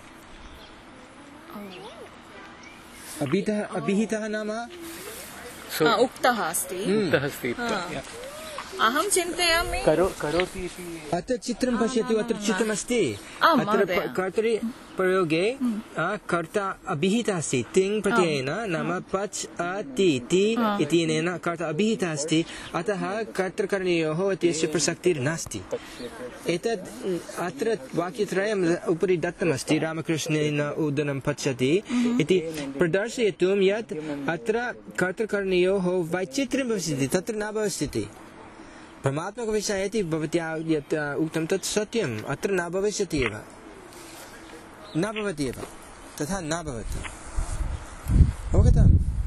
अभिहितः नाम उक्तः अस्ति अहं चिन्तयामि करोति इति अत्र चित्रं पश्यतु अत्र चित्रमस्ति अत्र कर्तरि प्रयोगे कर्ता अभिहितः अस्ति तिङ् प्रत्ययेन नाम पच् अति ति इत्यनेन कर्ता अभिहितः अस्ति अतः कर्तृकरणयोः इत्यस्य प्रसक्तिर्नास्ति एतद् अत्र वाक्यत्रयम् उपरि दत्तमस्ति रामकृष्णेन उदनं पच्यति इति प्रदर्शयितुं यत् अत्र कर्तृकरणयोः वैचित्र्यं भविष्यति तत्र न भविष्यति परमात्मकविषये इति भवत्या यत् उक्तं तत् सत्यम् अत्र न भविष्यति एव न भवति एव तथा न भवति अवगतम्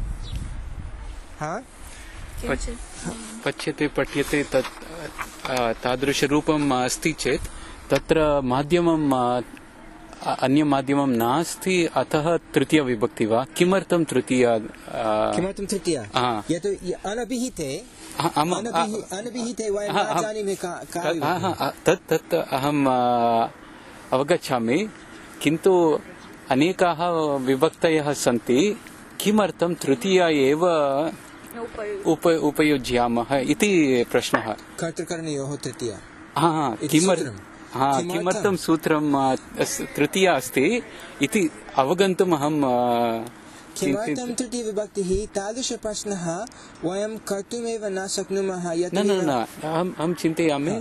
पठ्यते तत् तादृशरूपम् अस्ति चेत् तत्र माध्यमम् अन्यमाध्यमं नास्ति अतः तृतीया विभक्ति वा किमर्थं तृतीया यतो अनभिहिते वयं न जानीमः तत् अहम् अवगच्छामि किन्तु अनेकाः विभक्तयः सन्ति किमर्थं तृतीया एव उपयुज्यामः इति प्रश्नः कर्तृकरणयोः तृतीया किमर्थं सूत्रं तृतीया अस्ति इति अवगन्तुम् अहं किमर्थं तृतीयविभक्तिः तादृशप्रश्नः वयं कर्तुमेव न शक्नुमः न अहं चिन्तयामि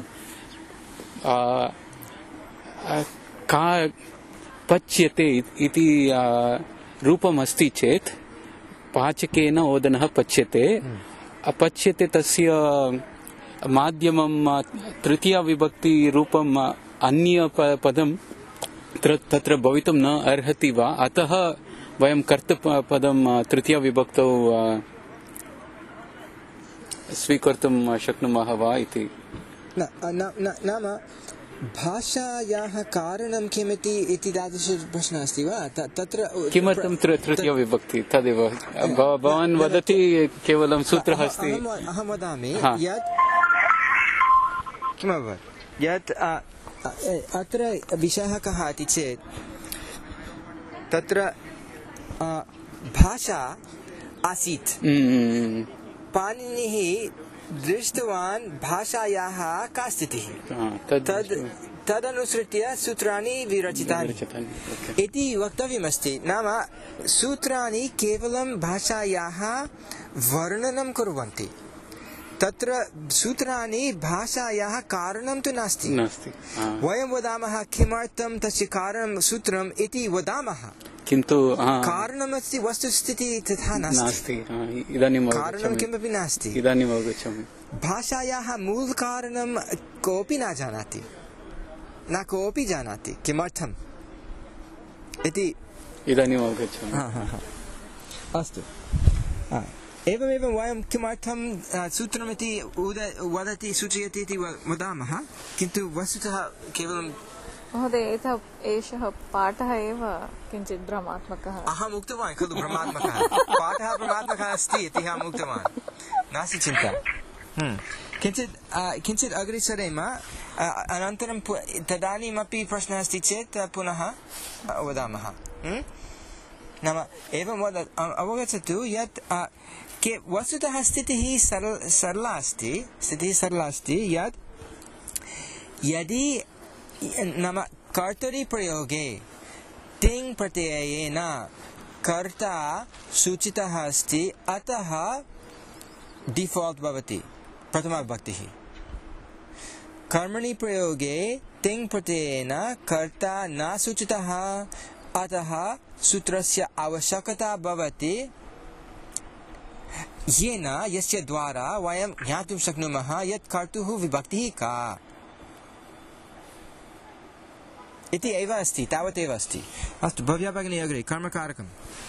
का पच्यते इति रूपम् अस्ति चेत् पाचकेन ओदनः पच्यते अपच्यते तस्य माध्यमं तृतीया विभक्ति रूपम् अन्य पदं तत्र भवितुं न अर्हति वा अतः वयं कर्तृपदं तृतीया विभक्तौ स्वीकर्तुं शक्नुमः वा इति नाम भाषायाः कारणं किमिति इति तादृशप्रश्नः अस्ति वा तत्र किमर्थं तृतीया विभक्ति तदेव भवान् वदति केवलं सूत्रः अस्ति अहं वदामि यत् किमभवत् यत् अत्र विषयः कः इति चेत् तत्र भाषा आसीत् पाणिनिः दृष्टवान् भाषायाः का स्थितिः तदनुसृत्य सूत्राणि विरचितानि इति वक्तव्यमस्ति नाम सूत्राणि केवलं भाषायाः वर्णनं कुर्वन्ति तत्र सूत्राणि भाषायाः कारणं तु नास्ति वयं वदामः किमर्थं तस्य कारणं सूत्रम् इति वदामः किन्तु कारणमस्ति वस्तुस्थितिः तथा नास्ति कारणं किमपि नास्ति इदानीम् अवगच्छामि भाषायाः मूलकारणं कोऽपि न जानाति न कोऽपि जानाति किमर्थम् इति इदानीम् अवगच्छामि अस्तु एवमेव वयं किमर्थं सूत्रमिति वदति सूचयति इति वदामः किन्तु वस्तुतः केवलं महोदय एषः पाठः एव किञ्चित् भ्रमात्मकः अहम् उक्तवान् खलु भ्रमात्मकः पाठः भ्रमात्मकः अस्ति इति अहम् उक्तवान् नास्ति चिन्ता किञ्चित् अग्रे सरेम अनन्तरं तदानीमपि प्रश्नः अस्ति चेत् पुनः वदामः नाम एवं अवगच्छतु यत् वस्तुतः स्थितिः सरला अस्ति यत् यदि नाम कर्तरि प्रयोगे तिङ् प्रत्ययेन कर्ता सूचितः अस्ति अतः डिफॉल्ट भवति प्रथमा विभक्तिः कर्मणि प्रयोगे तिङ् प्रत्ययेन कर्ता न सूचितः अतः सूत्रस्य आवश्यकता भवति येन यस्य द्वारा वयं ज्ञातुं शक्नुमः यत् कर्तुः विभक्तिः का इति एव अस्ति तावदेव अस्ति अस्तु भव्या भगिनी अग्रे कर्मकारकम्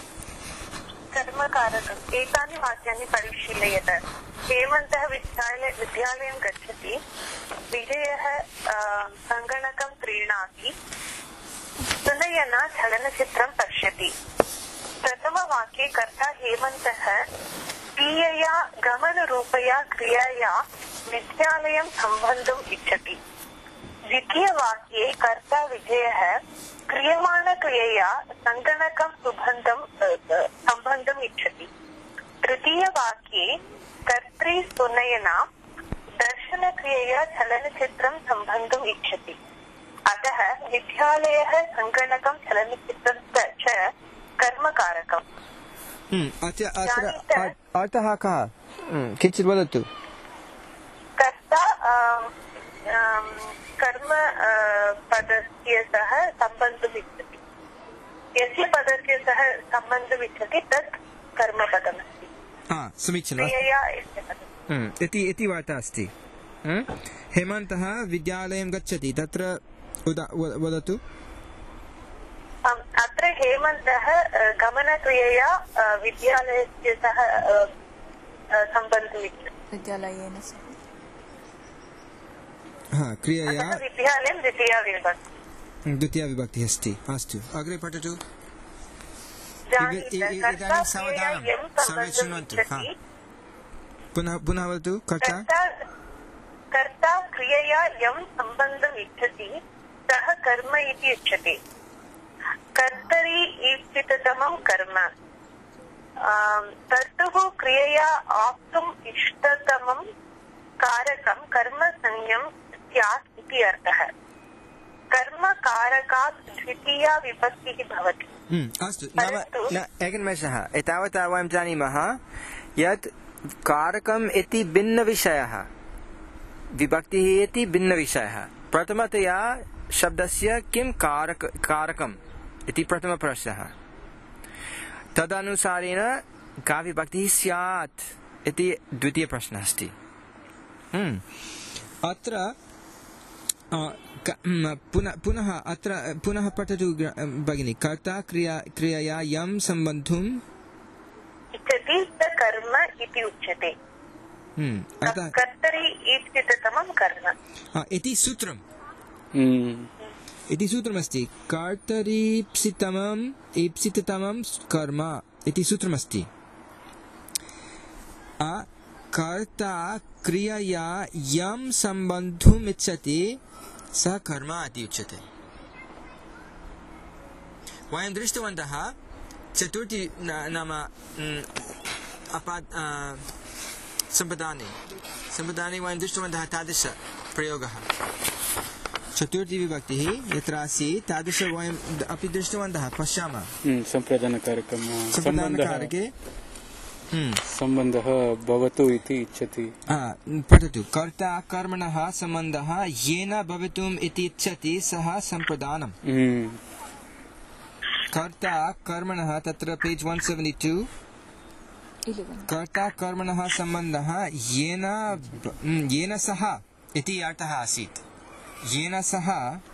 एतानि वाक्यानि परिशीलयत हेमन्तः विद्यालयं गच्छति विजयः सङ्गणकं क्रीणाति सुनयना चलनचित्रं पश्यति प्रथमवाक्ये कर्ता हेमन्तः क्रियया गमनरूपया क्रियया विद्यालयं सम्बन्धुम् इच्छति द्वितीयवाक्ये कर्ता विजयः क्रियमाणक्रियया सङ्गणकं सम्बन्धुम् इच्छति तृतीयवाक्ये कर्त्री सुनयना गमनक्रियया चलनचित्रं सम्बन्धुम् इच्छति। अतः विद्यालयः सङ्गणकं चलनचित्रं च कर्मकारकम्। अर्थः कः किञ्चित् वदतु। कर्ता कर्म पदस्य सह सम्बन्धुम् इच्छति। यस्य पदस्य सह सम्बन्धुम् इच्छति तत् कर्मपदमस्ति। समीचीनम् इति वार्ता अस्ति। हेमन्तः विद्यालयं गच्छति तत्र वदतु। अत्र हेमन्तः गमनक्रियया विद्यालयस्य सह सम्बन्धुम् इच्छति। विद्यालयेन सह क्रियया विद्यालयं द्वितीया विभक्तिः अस्ति। अस्तु अग्रे पठतु। इदानीं सावधानं सर्वे शृण्वन्तु। पुनः वदतु। कर्ता क्रियया यं सम्बन्धम् इच्छति सः कर्म इति उच्यते। कर्तरि ईप्सिततमं कर्म। कर्तुः क्रियया आप्तुम् इष्टतमं कारकं कर्मसंज्ञं स्यात् इति अर्थः। कर्मकारकात् द्वितीया विभक्तिः भवति। अस्तु एकनिमेषः। एतावता वयं जानीमः यत् कारकम् इति भिन्नविषयः, विभक्तिः इति भिन्नविषयः। प्रथमतया शब्दस्य किं कारकम् इति प्रथमप्रश्नः। तदनुसारेण का विभक्तिः स्यात् इति द्वितीयप्रश्नः अस्ति। अत्र पुनः पठतु भगिनी। कर्ता क्रियया यं सम्बन्धुम् इच्छति स कर्म इति उच्यते। कर्तरि ईप्सिततमं कर्म इति सूत्रम् इति सूत्रमस्ति। कर्तरीप्सितमम् ईप्सिततमं कर्म इति सूत्रमस्ति। कर्ता क्रियया यं सम्बन्धुम् इच्छति सः कर्म इति उच्यते। वयं दृष्टवन्तः चतुर्थी नाम सम्पदाने वयं दृष्टवन्तः तादृशप्रयोगः। चतुर्थी विभक्तिः यत्र आसीत् तादृश वयम् अपि दृष्टवन्तः। पश्यामः सम्प्रदानकारके सम्बन्धः भवतु इति इच्छति। पठतु। कर्ता कर्मणः सम्बन्धः येन भवितुम् इति इच्छति सः सम्प्रदानम्। कर्ता कर्मणः तत्र पेज् 172। कर्ता कर्मणः सम्बन्धः येन सह इति अर्थः आसीत्। येन सह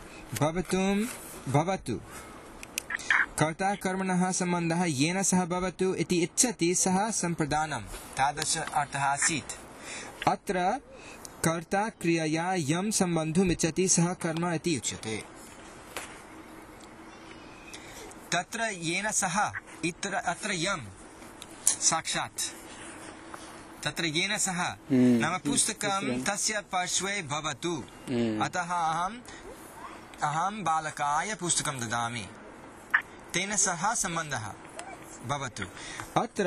भवतु। कर्ता कर्मणः सम्बन्धः येन सह भवतु इति इच्छति सः सम्प्रदानम्। तादृश अर्थः आसीत्। अत्र कर्ता क्रियया यं सम्बन्धुम् इच्छति सः कर्म इति उच्यते। तत्र येन सह अत्र यं साक्षात् तत्र येन सह नाम पुस्तकं तस्य पार्श्वे भवतु। अतः अहं बालकाय पुस्तकं ददामि। तेन सह सम्बन्धः भवतु। अत्र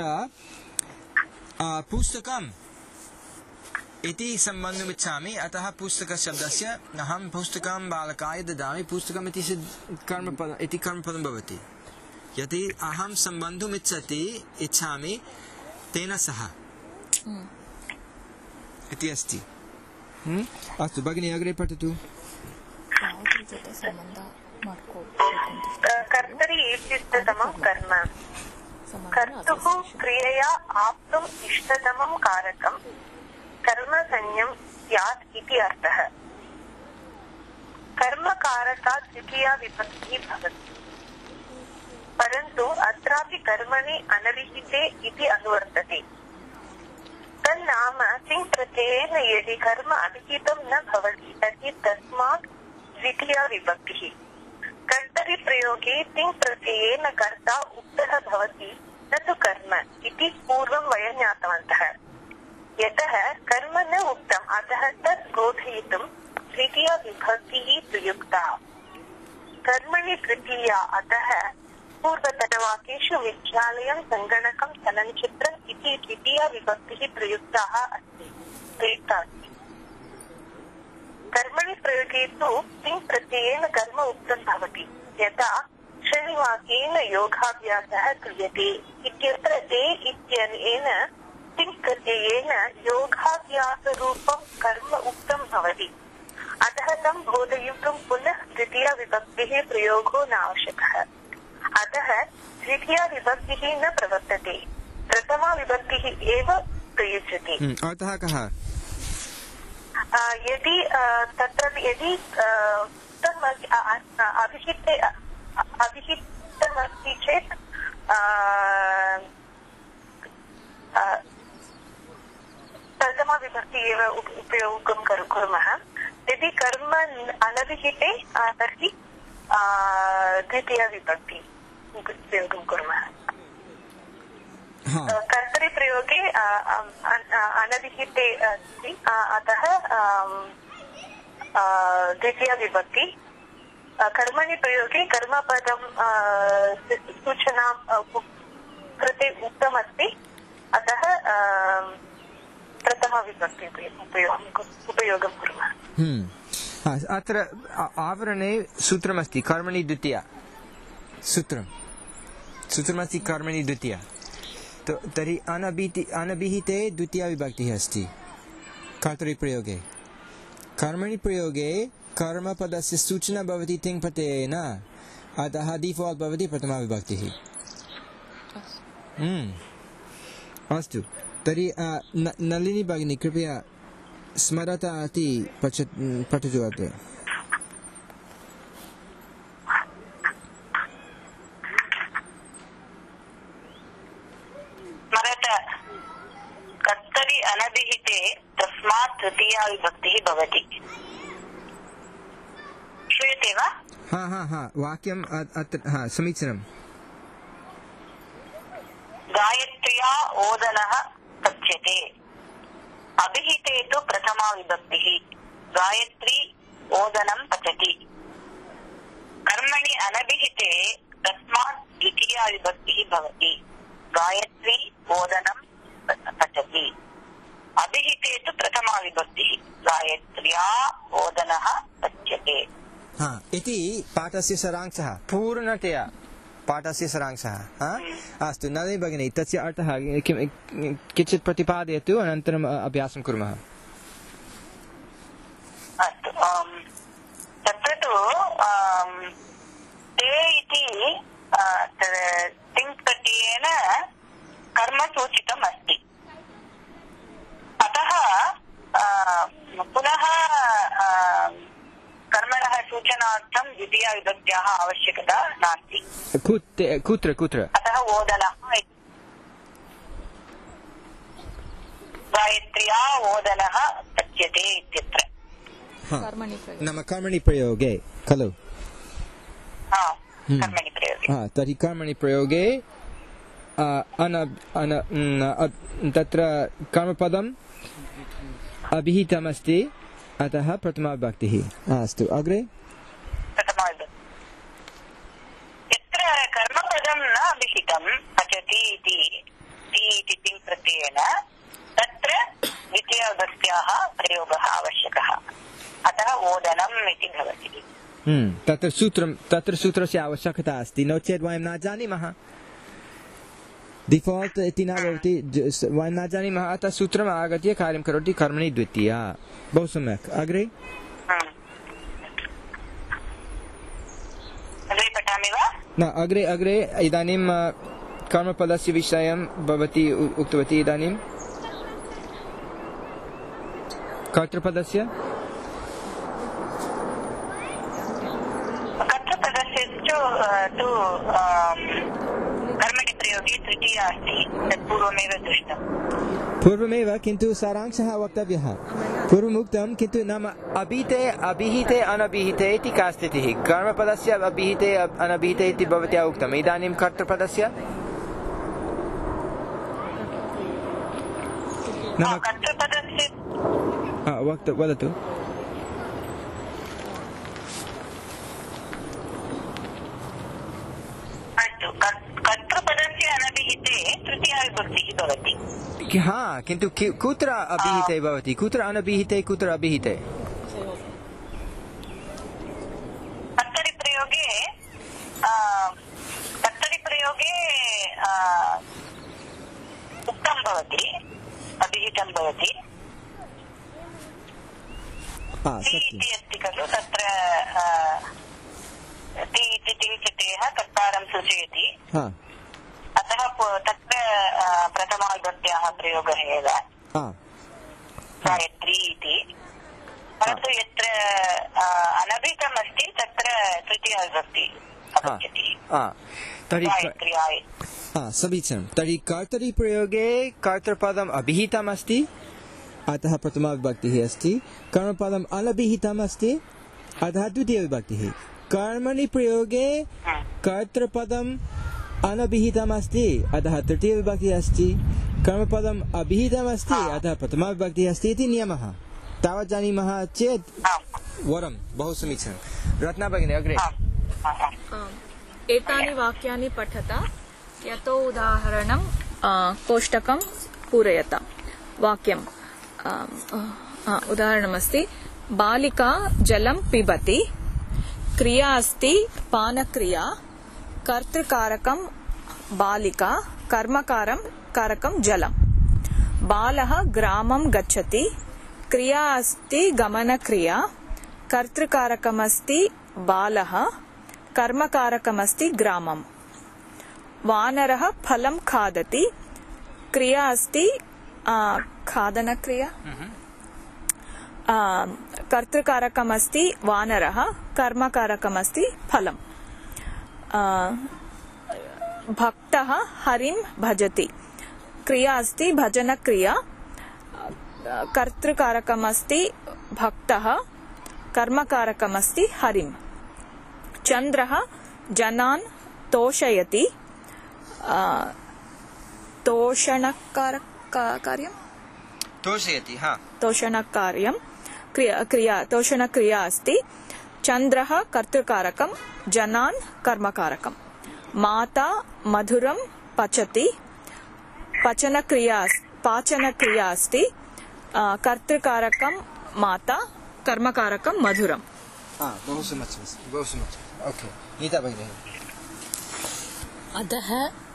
पुस्तकम् इति सम्बन्धम् इच्छामि। अतः पुस्तकशब्दस्य अहं पुस्तकं बालकाय ददामि। पुस्तकम् इति कर्मपदं भवति। यदि अहं सम्बन्धुम् इच्छामि तेन सह इति अस्ति। अस्तु भगिनी अग्रे पठतु। कर्तरि ईप्सिततमं कर्म। कर्तुः क्रियया आप्तुम् इष्टतमं कारकं कर्मसंज्ञं स्यात् इति अर्थः। कर्मकारकात् द्वितीया विभक्तिः भवति। परन्तु अत्रापि कर्मणि अनभिहिते इति अनुवर्तते। तन्नाम तिङ् प्रत्ययेन यदि कर्म अभिहितं न भवति तर्हि तस्मात् द्वितीया विभक्तिः। कर्तरि प्रयोगे तिङ् प्रत्ययेन कर्ता उक्तः भवति न तु कर्म इति पूर्वं वयं ज्ञातवन्तः। यतः कर्म न उक्तम् अतः तत् बोधयितुं द्वितीया विभक्तिः प्रयुक्ता। कर्मणि तृतीया अतः पूर्वतनवाक्येषु विद्यालयं सङ्गणकं चलनचित्रम् इति द्वितीया विभक्तिः प्रयुक्ता अस्ति। कर्मणि प्रयोगे तु तिङ् प्रत्ययेन कर्म उक्तं भवति यथा श्रेणिवाक्येन योगाभ्यासः क्रियते इत्यत्र ते इत्यनेन तिङ् प्रत्ययेन योगाभ्यासरूपं कर्म उक्तं भवति अतः तं बोधयितुं पुनः द्वितीया विभक्तिः प्रयोगो नावश्यकः अतः द्वितीया विभक्तिः न प्रवर्तते प्रथमा विभक्तिः एव प्रयुज्यते अर्थः कः यदि तत्र यदि अभिहितमस्ति चेत् प्रथमा विभक्ति एव उपयोगं कुर्मः यदि कर्म अनभिहिते तर्हि द्वितीया विभक्ति उपयोगं कुर्मः कर्तरिप्रयोगे अनभिहिते अस्ति अतः द्वितीया विभक्ति कर्मणि प्रयोगे कर्मपदं सूचना कृते उक्तमस्ति अतः प्रथमा विभक्ति उपयोगं कुर्मः अत्र आवरणे सूत्रमस्ति कर्मणि द्वितीया सूत्रमस्ति कर्मणि द्वितीया तर्हि अनभिहिते द्वितीया विभक्तिः अस्ति कर्तरिप्रयोगे कर्मणि प्रयोगे कर्मपदस्य सूचना भवति तिङ् प्रत्ययेन अतः डिफाल्ट् भवति प्रथमा विभक्तिः अस्तु तर्हि नलिनी भगिनी कृपया स्मरता इति पठतु अग्रे कर्तरि अनभिहिते तस्मात् तृतीया विभक्तिः भवति श्रूयते वा वाक्यम् अत्र समीचीनम् गायत्र्या ओदनः पच्यते अभिहिते तु प्रथमा विभक्तिः गायत्री ओदनं पचति कर्मणि अनभिहिते तस्मात् द्वितीया विभक्तिः भवति गायत्री ओदनं पचति अभिहिते तु प्रथमा विभक्तिः गायत्र्या ओदनः पच्यते इति पाठस्य सारांशः पूर्णतया पाठस्य सारांशः अस्तु नलिनी भगिनी तस्य अर्थः किञ्चित् प्रतिपादयतु अनन्तरम् अभ्यासं कुर्मः अस्तु तत्र तु ते इति तिङ् प्रत्ययेन कर्म सूचितम् अस्ति अतः पुनः कर्मणः सूचनार्थं द्वितीया विभक्त्याः आवश्यकता नास्ति कुत्र अतः ओदनः गायत्र्या ओदनः पच्यते इत्यत्र नाम कर्मणि प्रयोगे खलु कर्मणि प्रयोगे तर्हि कर्मणि प्रयोगे तत्र कर्मपदम् अभिहितमस्ति अतः प्रथमा विभक्तिः अस्तु अग्रे यत्र कर्मपदं न अभिहितं पचति इति तिङ् प्रत्ययेन तत्र द्वितीया विभक्त्याः प्रयोगः आवश्यकः अतः ओदनम् इति भवति तत्र सूत्रस्य आवश्यकता अस्ति नो चेत् वयं न जानीमः डिफाल्ट् इति न भवति वयं न जानीमः अतः सूत्रम् आगत्य कार्यं करोति कर्मणि द्वितीया बहु सम्यक् अग्रे पठामि वा न अग्रे इदानीं कर्मपदस्य विषयं भवती उक्तवती इदानीं कर्तृपदस्य तु कर्मणि प्रयोगे तृतीया अस्ति तत् पूर्वमेव दृष्टम् पूर्वमेव किन्तु सारांशः वक्तव्यः पूर्वमुक्तं किन्तु नाम अभिहिते अनभिहिते इति का स्थितिः कर्मपदस्य अभिहिते अनभिहिते इति भवत्या उक्तम् इदानीं कर्तृपदस्य वदतु कर्तृपदस्य अनभिहिते तृतीया विभक्तिः भवति किन्तु कुत्र अभिहिते भवति कुत्र अनभिहिते कुत्र अभिहिते इति अस्ति खलु तत्र ति इति तिङ्क्षतेः कर्तारं सूचयति अतः तत्र प्रथमाविभक्त्याः प्रयोगः एव गायत्री इति परन्तु यत्र अनभितम् अस्ति तत्र तृतीया विभक्ति समीचीनं तर्हि कर्तरि प्रयोगे कर्तृपदम् अभिहितम् अस्ति अतः प्रथमा विभक्तिः अस्ति कर्मपदम् अनभिहितम् अस्ति अतः द्वितीया विभक्तिः कर्मणि प्रयोगे कर्तृपदम् अनभिहितम् अस्ति अतः तृतीया विभक्तिः अस्ति कर्मपदम् अभिहितम् अस्ति अतः प्रथमा विभक्तिः अस्ति इति नियमः तावत् जानीमः चेत् वरं बहु समीचीनं रत्ना भगिनी अग्रे एतानि वाक्यानि पठता यतो उदाहरणं कोष्टकं पूरयता वाक्यं उदाहरणमस्ति बालिका जलं पिबति क्रिया अस्ति पानक्रिया कर्तृकारकं बालिका कर्मकारकं जलं बालः ग्रामं गच्छति क्रिया अस्ति गमनक्रिया कर्तृकारकमस्ति बालः कर्मकारकमस्ति ग्रामम् वानरः फलं खादति क्रिया अस्ति खादनक्रिया कर्तृकारकमस्ति वानरः कर्मकारकमस्ति फलं भक्तः हरिं भजति क्रिया अस्ति भजनक्रिया कर्तृकारकमस्ति भक्तः कर्मकारकमस्ति हरिं चन्द्रः जनान् तोषयति तोषणकार्यं तोषणक्रिया अस्ति चन्द्रः कर्तृकारकं जनान् कर्मकारकं माता मधुरं पचति पाचनक्रिया अस्ति कर्तृकारकं माता कर्मकारकं मधुरं बहु समीचीनं ओके नीता भगिनी अतः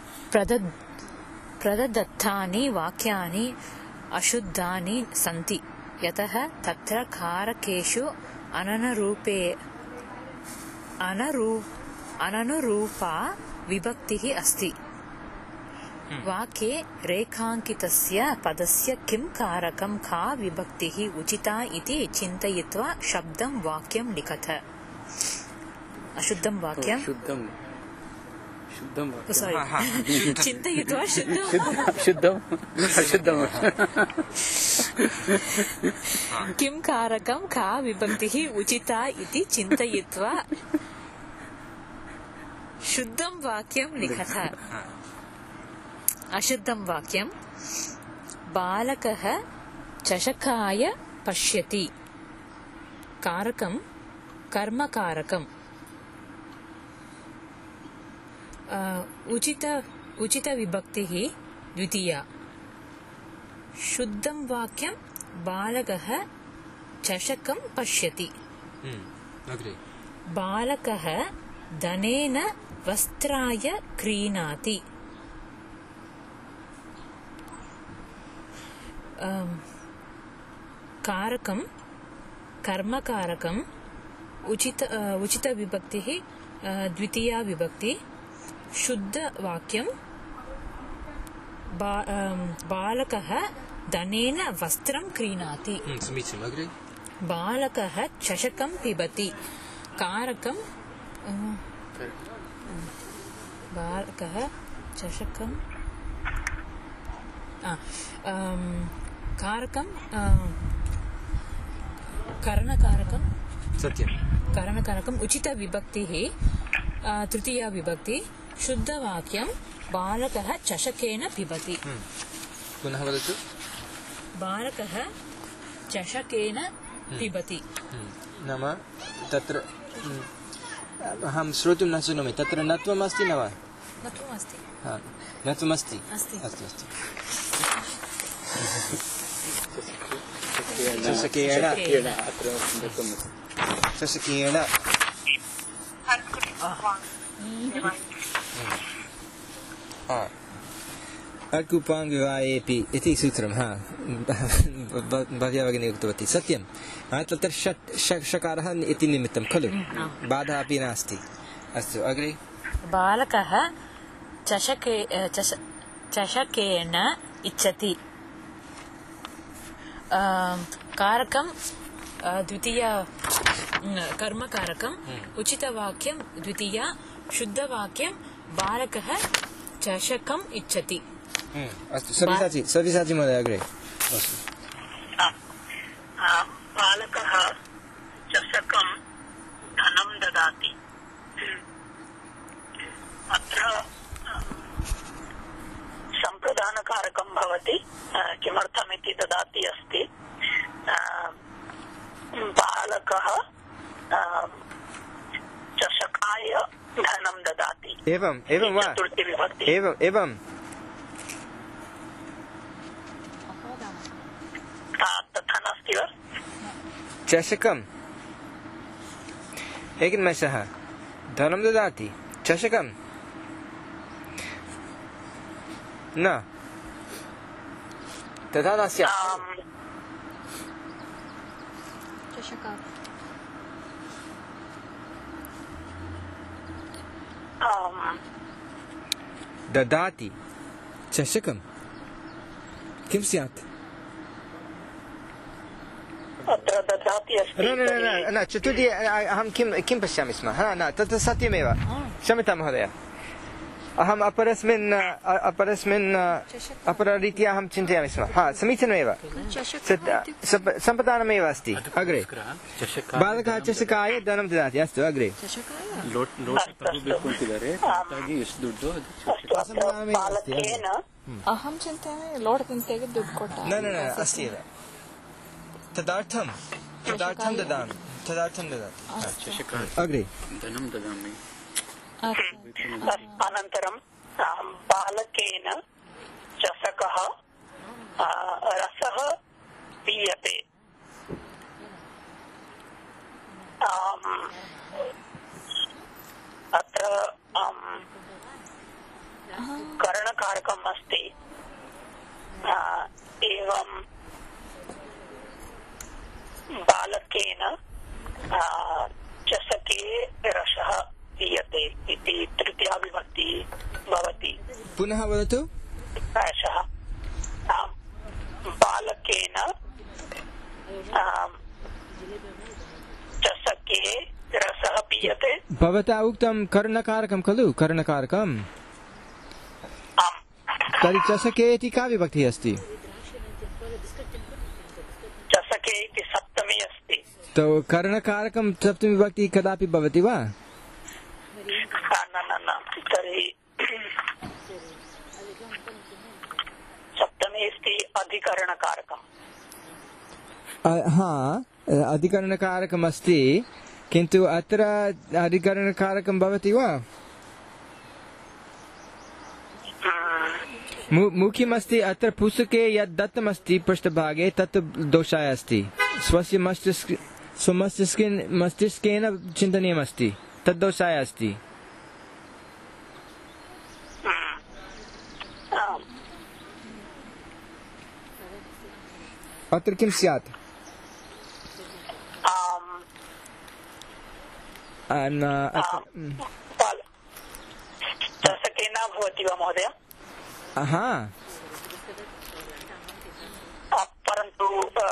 प्रदत्तानि वाक्यानि अशुद्धानि सन्ति यतः तत्र कारकेषु अननुरूपा विभक्तिः अस्ति वाक्ये रेखाङ्कितस्य पदस्य किं कारकं का विभक्तिः उचिता इति चिन्तयित्वा शब्दं वाक्यं लिखत अशुद्धं वाक्यं चिन्तयित्वा किं कारकं का विभक्तिः उचिता इति चिन्तयित्वा शुद्धं वाक्यं लिखत अशुद्धं वाक्यं बालकः चषकाय पश्यति कारकं कर्मकारकं उचित विभक्तिः द्वितीया शुद्धं वाक्यं बालकः चषकं पश्यति बालकः धनेन वस्त्राय क्रीणाति कारकं कर्मकारकं उचित विभक्तिः द्वितीया विभक्ति शुद्धवाक्यं बालकः धनेन वस्त्रं क्रीणाति बालकः चषकं पिबति कारकं बालकः चषकं कारकं करणकारकं सत्यं करणकारकम् उचित विभक्तिः तृतीया विभक्ति शुद्धवाक्यं बालकः चषकेन पिबति पुनः वदतु बालकः चषकेन पिबति नाम तत्र अहं श्रोतुं न शक्नोमि तत्र नत्वम् अस्ति न वा नत्वमस्ति नत्वमस्ति अस्ति अस्तु चषकेन अकुपां विवाहेऽपि इति सूत्रं भव्या भगिनी उक्तवती सत्यं तत्र षकारः इति निमित्तं खलु बाधा अपि नास्ति अस्तु अग्रे बालकः चषकेन इच्छति कारकं द्वितीया कर्मकारकम् उचितवाक्यं द्वितीया शुद्धवाक्यं बालकः चषकम् इच्छति अस्तु सव्यसाची महोदय अग्रे बालकः चषकं धनं ददाति अत्र सम्प्रदानकारकं भवति किमर्थमिति ददाति अस्ति बालकः चषकाय धनं ददाति एवं वा एवं तथा नास्ति वा चषकम् एकनिमेषः धनं ददाति चषकं न तथा न स्यात् ददाति चषकं किं स्यात् अत्र ददाति अस्ति न चतुर्थी अहं किं पश्यामि स्म न तत् सत्यमेव क्षम्यतां महोदय अहम् अपरस्मिन् अपररीत्या अहं चिन्तयामि स्म समीचीनमेव सम्प्रदानमेव अस्ति अग्रे बालकः चषकाय धनं ददाति अस्तु अग्रे अहं चिन्तयामि लोड् किन्तेगे दुड्ಡು कोट्ट न अस्ति एव तदर्थं ददामि अग्रे धनं ददामि अनन्तरं बालकेन चषकः रसः पीयते अत्र करणकारकम् अस्ति एवं बालकेन चषके रसः पीयते इति तृतीया विभक्ति भवति पुनः वदतु प्रायशः बालकेन चषके रसः पीयते भवता उक्तं कर्णकारकं खलु कर्णकारकं तर्हि चषके इति का विभक्तिः अस्ति चषके इति सप्तमी अस्ति तो कर्णकारकं सप्तमी विभक्तिः कदापि भवति वा न तर्हि सप्तमी अस्ति अधिकरणकारकम् अधिकरणकारकम् अस्ति किन्तु अत्र अधिकरणकारकं भवति वा मुख्यमस्ति अत्र पुस्तके यद् दत्तमस्ति पृष्ठभागे तत् दोषाय अस्ति स्वस्य मस्तिष्केन चिन्तनीयमस्ति तद्दोषाय अस्ति अत्र किं स्यात् चषके न भवति वा महोदय परन्तु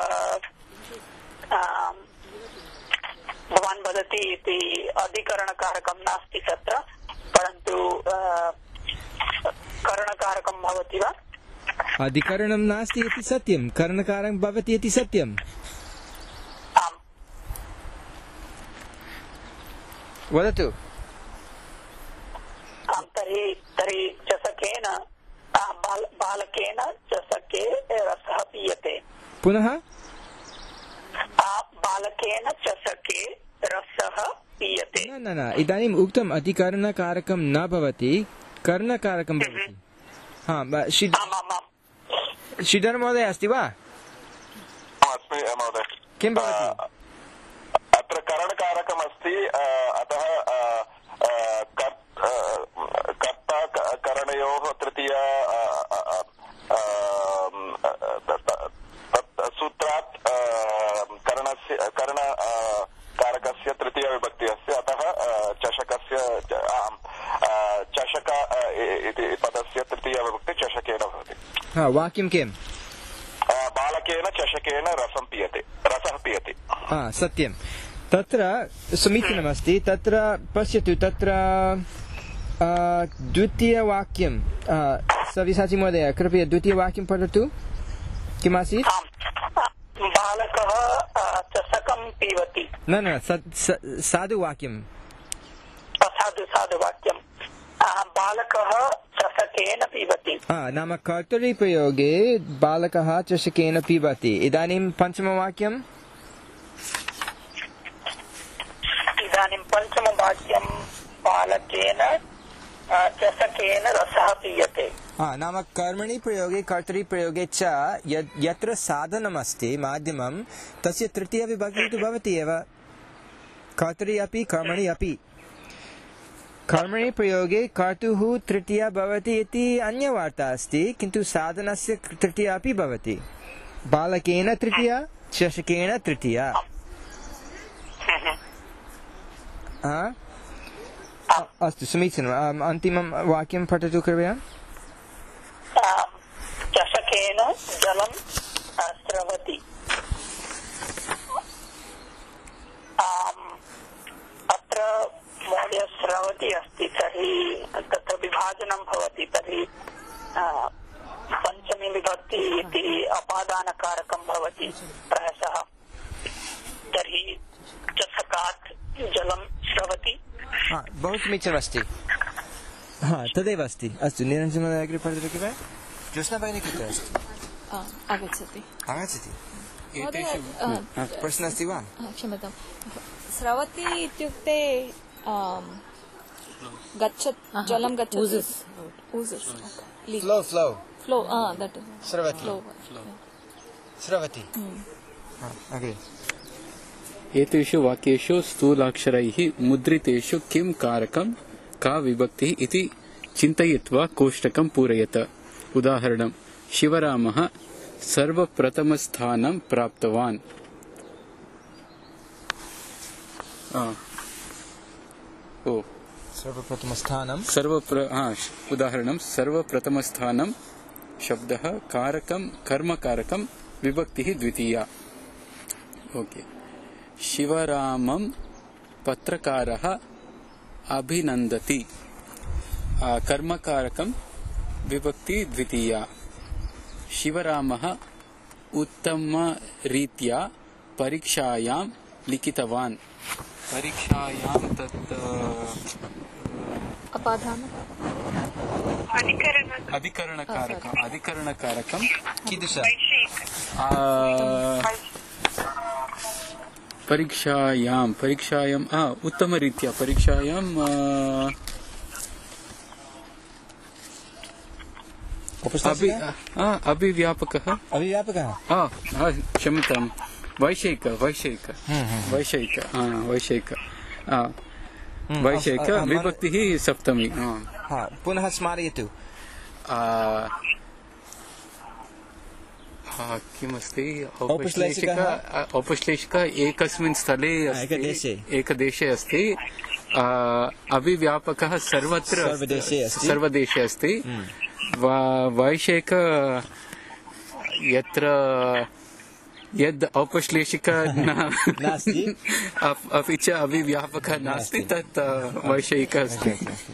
भवान् वदति इति अधिकरणकारकं नास्ति तत्र परन्तु करणकारकं भवति वा अधिकरणं नास्ति इति सत्यं करणकारकं भवति इति सत्यम् वदतु तर्हि चषकेन बालकेन चषके रसः पीयते पुनः बालकेन चषके रसः पीयते न इदानीम् उक्तम् अधिकरणकारकं न भवति कर्णकारकं भवति श्रीधर महोदय अस्ति वा अस्मि महोदय किं भवति अत्र करणकारकम् अस्ति अतः कर्ता करणयोः तृतीया चषक इति पदस्य तृतीयविभक्ति चषकेन भवति. वाक्यं किम्? बालकेन चषकेन रसः पीयते. सत्यं. तत्र समीचीनमस्ति. तत्र पश्यतु, तत्र द्वितीयवाक्यं सव्यसाची महोदय कृपया द्वितीयवाक्यं पठतु. किमासीत्? बालकः चषकं पीबति. न साधुवाक्यं. साधुवाक्यं. बालकः चषकेन पीबति. नाम कर्तरिप्रयोगे बालकः चषकेन पीबति. इदानीं पञ्चमवाक्यं. बालकेन चषकेन रसः पीयते. नाम कर्मणि प्रयोगे कर्तरि प्रयोगे च यत्र साधनमस्ति माध्यमं तस्य तृतीयविभक्तिः तु भवति एव. कर्तरि अपि कर्मणि अपि. कर्मणि प्रयोगे कर्तुः तृतीया भवति इति अन्यवार्ता अस्ति, किन्तु साधनस्य तृतीया अपि भवति. बालकेन तृतीया, चषकेन तृतीया. अस्तु, समीचीनम्. अन्तिमं वाक्यं पठतु कृपया. चषकेन जलं स्रवति. अत्र महोदय स्रवति अस्ति, तर्हि तत्र विभाजनं भवति. तर्हि पञ्चमी विभक्ति इति अपादानकारकं भवति प्रायशः. तर्हि चषकात् जलं स्रवति. बहु समीचीनमस्ति. तदेव अस्ति. अस्तु, निरञ्जनमहोदय अग्रे पठतु कृपया. ज्योत्स्ना भगिनी कुत्र अस्ति? आगच्छति. प्रश्नः अस्ति वा? क्षम्यतां. स्रवति इत्युक्ते जलं गच्छति. फ्लो. स्रवति. अग्रे. एतेषु वाक्येषु स्थूलाक्षरैः मुद्रितेषु किं कारकं का विभक्तिः इति चिन्तयित्वा कोष्टकं पूरयत. उदाहरणं: शिवरामः सर्वप्रथमस्थानं प्राप्तवान्. उदाहरणं: सर्वप्रथमस्थानं शब्दः कारकं कर्मकारकं विभक्तिः द्वितीया. ओके. शिवरामं पत्रकारः अभिनन्दति. कर्मकारकं विभक्ति द्वितीया. शिवरामः उत्तमरीत्या परीक्षायां लिखितवान्. परीक्षायां तत् अधिकरणकारकं कीदृश? परीक्षायां उत्तमरीत्या परीक्षायां अभिव्यापकः. क्षम्यतां. वैषयिक विभक्तिः सप्तमी. पुनः स्मारयतु. किमस्ति? औपश्लेषिकः एकस्मिन् स्थले एकदेशे अस्ति. अभिव्यापकः सर्वदेशे अस्ति. वैषयिक यत्र यद् औपश्लेषिक नास्ति अपि च अभिव्यापकः नास्ति तत् वैषयिकः अस्ति.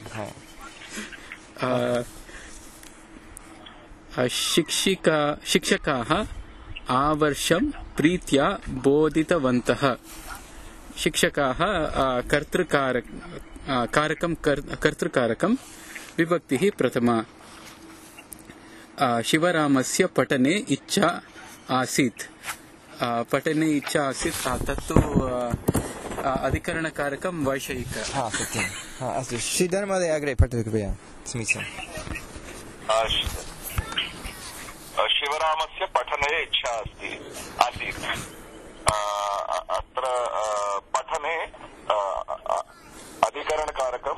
शिक्षकाः आवर्षं प्रीत्या बोधितवन्तः. शिक्षकाः कर्तृकारकं विभक्तिः प्रथमा. शिवरामस्य पठने इच्छा आसीत्. तत्तु अधिकरणकारकं वैषयिक. सत्यम्. अस्तु, श्रीधर महोदय अग्रे पठतु कृपया. समीचीनम्. शिवरामस्य पठने इच्छा आसीत्. अत्र पठने अधिकरणकारकं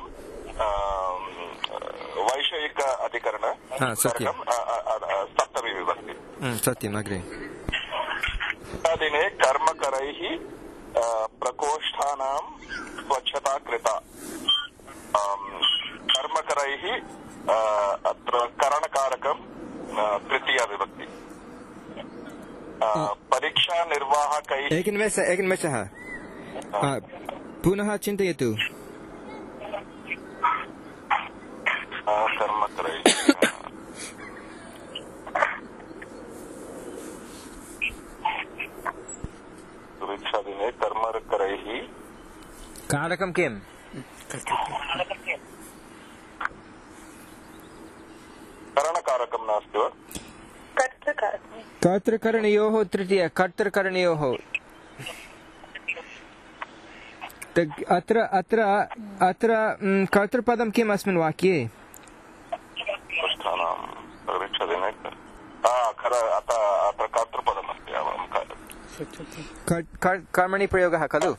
वैषयिक अधिकरण सप्तमी विभक्ति. सत्यम्. अग्रे. दिने कर्मकरैः प्रकोष्ठानां स्वच्छता कृता. अत्र करणकारकं तृतीया विभक्ति परीक्षा निर्वाहकैः एकनिमेषः पुनः चिन्तयतु कर्मकरैः परीक्षादिने कर्मकरैः कारकं किम् करणकारकं नास्ति वा कर्तृकरणयोः तृतीय कर्तृकरणयोः अत्र अत्र अत्र कर्तृपदं किम् अस्मिन् वाक्ये अत्र कर्तृपदमस्ति कर्मणि प्रयोगः खलु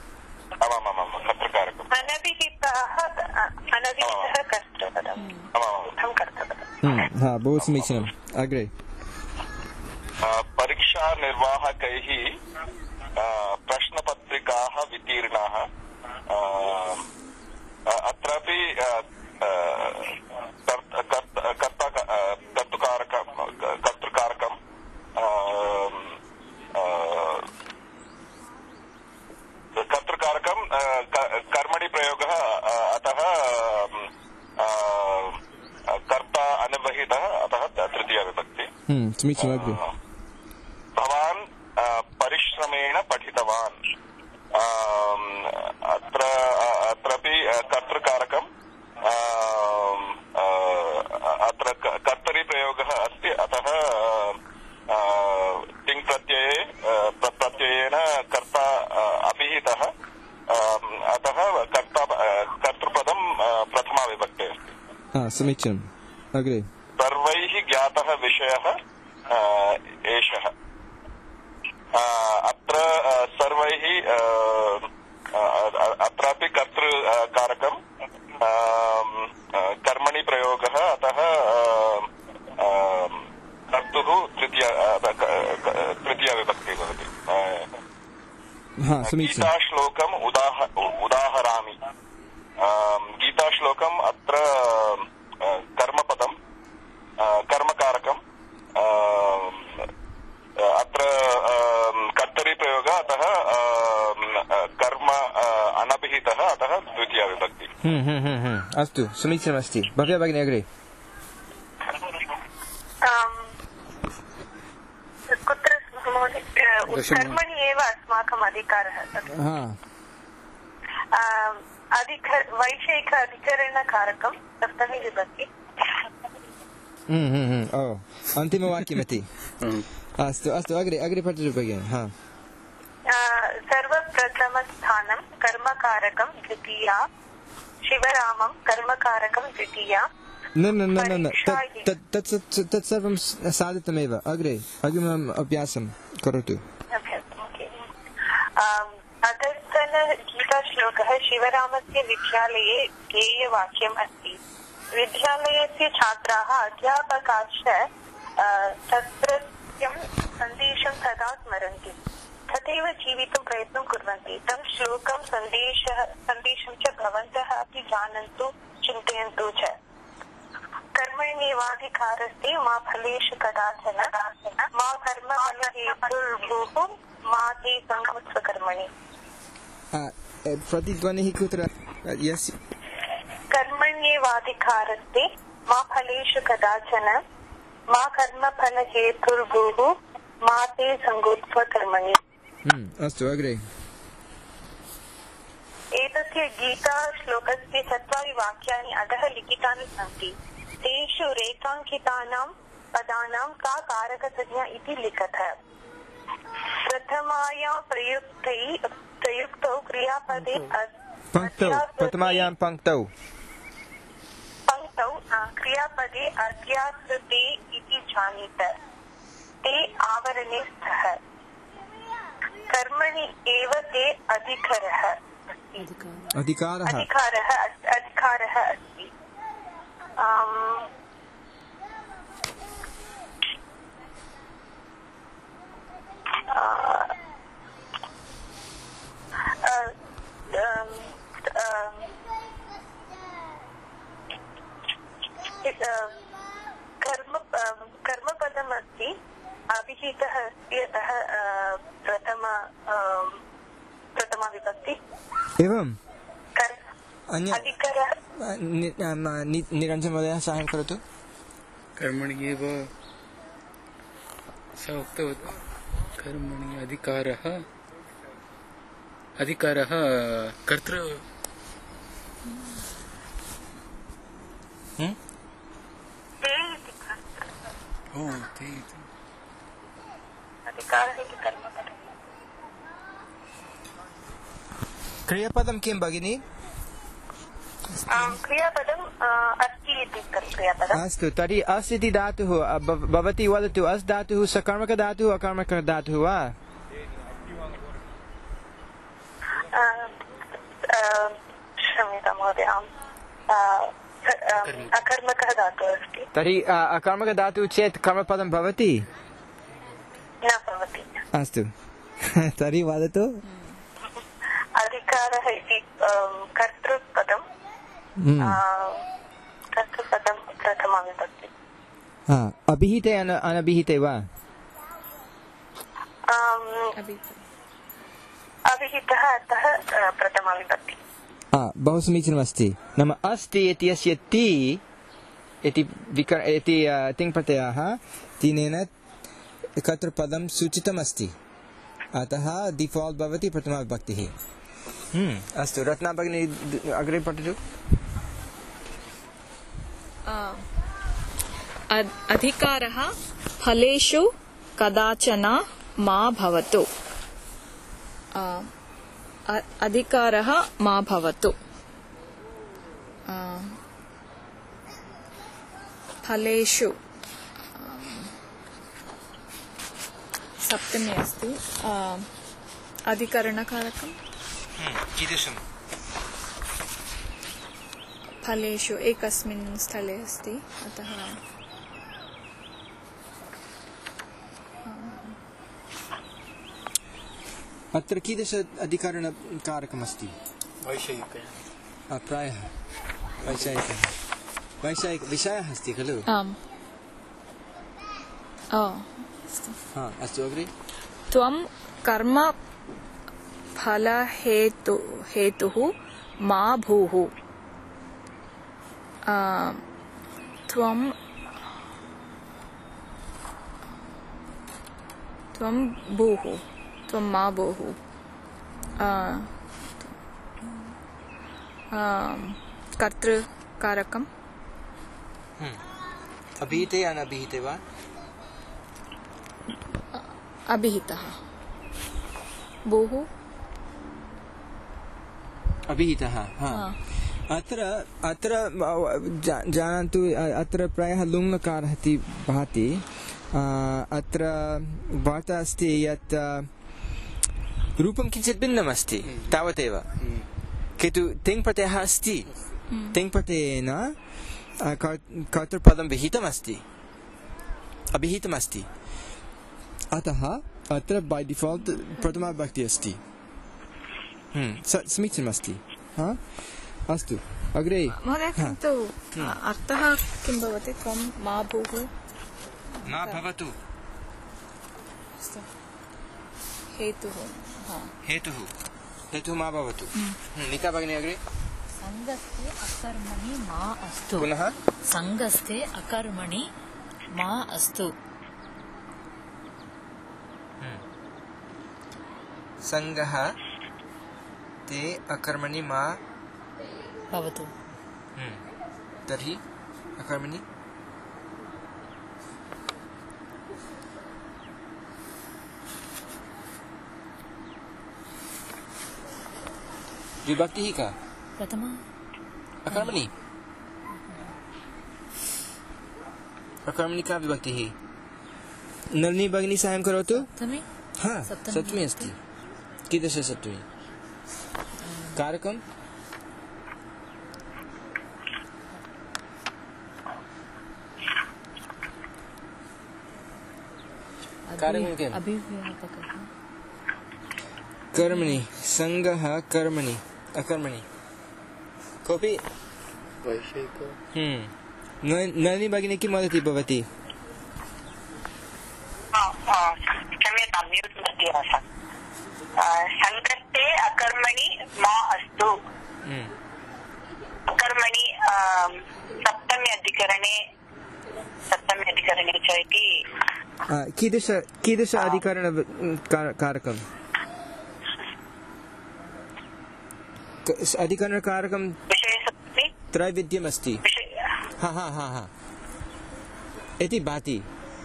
बहु समीचीनम् अग्रे परीक्षा निर्वाहकैः प्रश्नपत्रिकाः वितीर्णाः अत्रापि कर्तृकारकं कर्मणि प्रयोगः अतः कर्ता अनवहितः अतः तृतीया विभक्ति समीचीनम् भवान् परिश्रमेण पठितवान् अत्रापि कर्तृकारकं अत्र कर्तरि प्रयोगः अस्ति अतः तिङ् प्रत्ययेन कर्ता अभिहितः अतः कर्तृपदं प्रथमा विभक्ते अस्ति समीचीनम् अग्रे सर्वैः ज्ञातः विषयः एषः अत्र सर्वैः अत्रापि कर्तृकारकं कर्मणि प्रयोगः अतः कर्तुः तृतीया विभक्तिः भवति गीताश्लोकम् उदाहरामि गीताश्लोकम् अत्र कर्मपदं कर्मकारकं अत्र कर्तरि प्रयोगः अतः कर्म अनभिहितः अतः द्वितीया विभक्ति अस्तु समीचीनमस्ति भव्या भगिनी अग्रे कुत्र कर्मणि एव अस्माकम् अधिकारः वैषयिक अधिकरणकारकं सप्तमी विभक्ति अन्तिमवाक्यमिति अस्तु अस्तु अग्रे पठतु भगिनि सर्वप्रथमस्थानं कर्मकारकं द्वितीया शिवरामं कर्मकारकं द्वितीया न तत् सर्वं साधितमेव अग्रे अग्रिमम् अभ्यासं करोतु गीताश्लोकः शिवरामस्य विद्यालये गेयवाक्यम् अस्ति विद्यालयस्य छात्राः अध्यापकाश्च तत्रत्यं सन्देशं सदा स्मरन्ति तथैव जीवितुं प्रयत्नं कुर्वन्ति तं श्लोकं सन्देशं च भवन्तः अपि जानन्तु चिन्तयन्तु च कर्मण्येवाधिकारस्ते मा फलेषु कदाचन मा कर्मफलहेतुर्भूः मा ते संगमस्वकर्मणि प्रतिध्वनिः कुत्र कर्मण्येवाधिकारस्ते मा फलेषु कदाचन मा कर्मफलहेतुर्भूः मा ते संगोत्स्वकर्मणि अस्तु अग्रे एतस्य गीताश्लोकस्य 4 वाक्यानि अधः लिखितानि सन्ति तेषु रेखाङ्कितानां पदानां का कारकसंज्ञा इति लिखतः प्रथमायां प्रयुक्तौ क्रियापदे प्रथमायां पङ्क्तौ क्रियापदे अध्यासते इति जानीत ते आवरणे स्तः कर्मणि एव ते अधिकारः अस्ति कर्मपदमस्ति अभिहितः अस्ति अतः प्रथमा विभक्ति एवं अधिकारः निरञ्जन महोदय साहाय्यं करोतु कर्मणि एव स उक्तवती कर्मणि अधिकारः कर्तृ क्रियापदं किं भगिनी क्रियापदम् अस्ति इति क्रियापदम् अस्तु तर्हि अस् इति धातुः भवती वदतु अस् धातुः सकर्मकधातुः अकर्मकधातुः वा क्षम्यतां महोदय अकर्मकः धातुः अस्ति तर्हि अकर्मकधातुः चेत् कर्मपदं भवति न भवति अस्तु तर्हि वदतु अधिकारः इति कर्तृपदं प्रथमा विभक्ति अभिहिते अनभिहिते वा अभिहितः अतः प्रथमा विभक्ति बहु समीचीनमस्ति नाम अस्ति इत्यस्य ति इति तिङ्प्रत्ययः तिनेन कर्तृपदं सूचितमस्ति अतः डिफाल्ट् भवति प्रथमा विभक्तिः अस्तु रत्ना भगिनी अग्रे पठतु अधिकारः फलेषु कदाचन मा भवतु अधिकारः मा भवतु फलेषु सप्तमी अस्ति अधिकरणकारकं कीदृशं फलेषु एकस्मिन् स्थले अस्ति अतः अत्र कीदृश अधिकरणकारकमस्ति प्रायः वैषयिकविषयः अस्ति खलु आम् अस्तु अग्रे त्वं कर्म फलहेतुः मा भूः त्वं भूः त्वं मा भूः कर्तृकारकम् अभिहिते अनभिहिते वा अभिहितः भूः अभिहितः अत्र जानन्तु अत्र प्रायः लुङ्लकारः इति भाति अत्र वार्ता अस्ति यत् रूपं किञ्चित् भिन्नमस्ति तावदेव किन्तु तिङ्प्रत्ययः अस्ति तिङ्प्रत्ययेन कर्तृपदं अभिहितमस्ति अतः अत्र बै डिफाल्ट् प्रथमा विभक्ति अस्ति समीचीनमस्ति अस्तु अग्रे महोदय किन्तु अर्थः किं भवति त्वं मा भूः मा भवतु हेतुः मा भवतु नीता भगिनी अग्रे संगस्ते अकर्मणि मा अस्तु पुनः संगस्ते अकर्मणि मा अस्तु संगः ते अकर्मणि मा भवतु तर्हि अकर्मणि विभक्तिः का प्रथमा अकर्मणि का विभक्तिः नलिनी भगिनी साहाय्यं करोतु सप्तमी अस्ति कीदृश सप्तमी कारकं कर्मणि संगः कर्मणि अकर्मणि कोऽपि नलिनी भगिनी किं वदति भवती? क्षम्यतां, म्यूट् मध्ये आसम्। सङ्गस्ते अकर्मणि मा अस्तु। अकर्मणि सप्तम्यधिकरणे च इति कीदृश अधिकरणकारकम्? अधिकरणकारकं त्रैविध्यमस्ति इति भाति।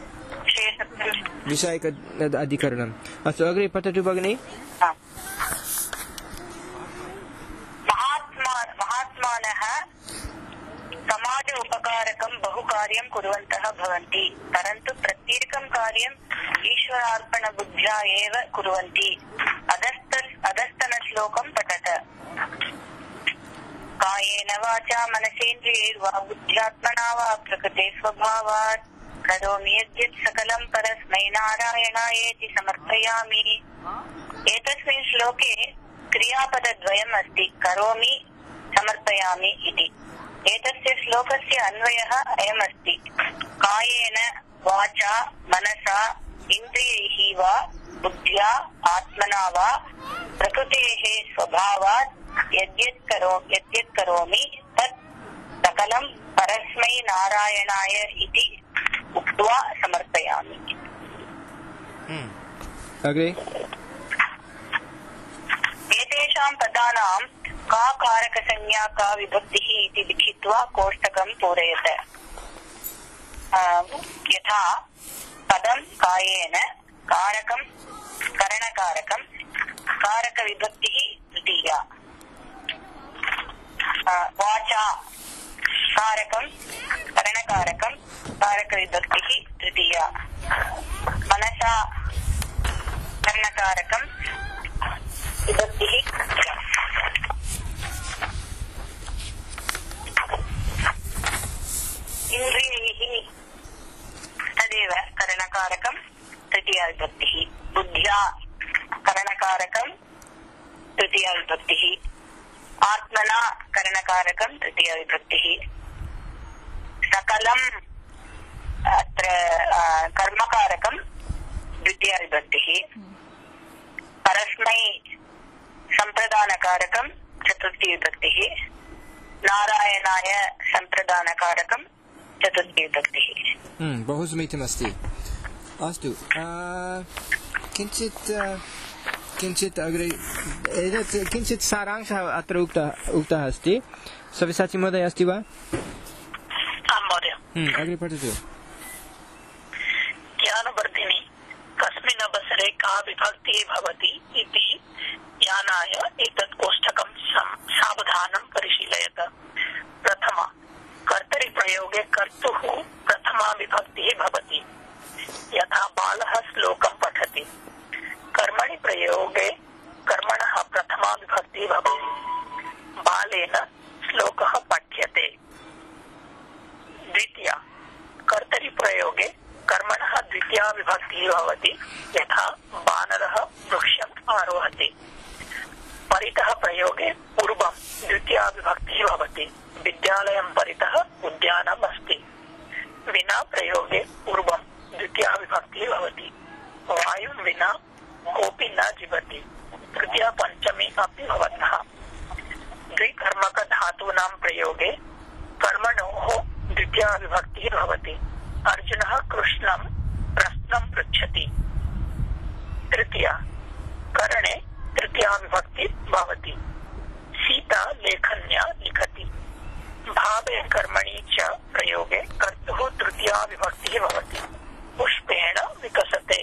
विषयक अधिकरणम्। अस्तु, अग्रे पठतु भगिनि। महात्मानः समाज उपकारकं बहु कार्यं कुर्वन्तः भवन्ति, परन्तु प्रत्येकं कार्यम् ईश्वरार्पणबुद्ध्या एव कुर्वन्ति। अधस्तनश्लोकं पठत। कायेन वाचा मनसेन्द्रियैर्वा बुद्ध्यात्मना वा प्रकृते स्वभावात् करोमि यद्यत् सकलं परस्मै नारायणायेति समर्पयामि। एतस्मिन् श्लोके क्रियापदद्वयम् अस्ति, करोमि समर्पयामि इति। एतस्य श्लोकस्य अन्वयः अयमस्ति, कायेन वाचा मनसा इन्द्रियैः वा बुद्ध्या आत्मना वा प्रकृतेः स्वभावात् यद्यत् करोमि तत् सकलं परस्मै नारायणाय इति उक्त्वा समर्पयामि। एतेषां पदानां का कारकसंज्ञा का विभक्तिः इति लिखित्वा कोष्टकं पूरयत। यथा पदं कायेन, कारकं करणकारकं, कारकविभक्तिः तृतीया। वाचा कारकं करणकारकं, कारकविभक्तिः तृतीया। मनसा करणकारकं, विभक्तिः तृतीया। इन्द्रियैः तदेव करणकारकं तृतीया विभक्तिः। बुद्ध्या करणकारकं तृतीया विभक्तिः। आत्मना करणकारकं तृतीया विभक्तिः। सकलम् अत्र कर्मकारकं द्वितीया विभक्तिः। परस्मै सम्प्रदानकारकं चतुर्थी विभक्तिः। नारायणाय सम्प्रदानकारकं चतुर्थी विभक्तिः। बहु समीचीनमस्ति। अस्तु, किञ्चित् अग्रे एतत् किञ्चित् सारांशः अत्र उक्तः अस्ति। सव्यसाची महोदय अस्ति वा? आं महोदय। अग्रे पठतु। ज्ञानवर्धिनी कस्मिन् अवसरे का विभक्तिः भवति इति ज्ञानाय एतत् कोष्टकं सावधानं परिशीलयत। प्रथमा, कर्तरिप्रयोगे कर्तुः प्रथमा विभक्तिः भवति। यथा बालः श्लोकं पठति। कर्मणि प्रयोगे कर्मणः प्रथमा विभक्तिः भवति। बालेन श्लोकः पठ्यते। द्वितीया, कर्तरिप्रयोगे कर्मणः द्वितीया विभक्तिः भवति। यथा वानरः वृक्षम् आरोहति। परितः प्रयोगे पूर्वं द्वितीया विभक्तिः भवति। विद्यालयं परितः उद्यानम् अस्ति। विना प्रयोगे पूर्वं द्वितीया विभक्तिः भवति। वायुं विना कोऽपि न जीवति। तृतीया पञ्चमी अपि भवतः। द्विकर्मकधातूनां प्रयोगे कर्मणोः द्वितीया विभक्तिः भवति। अर्जुनः कृष्णं प्रश्नं पृच्छति। तृतीया, करणे तृतीया विभक्तिः भवति। सीता लेखन्या लिखति। भावे कर्मणि च प्रयोगे कर्तुः तृतीया विभक्तिः भवति। पुष्पेण विकसते।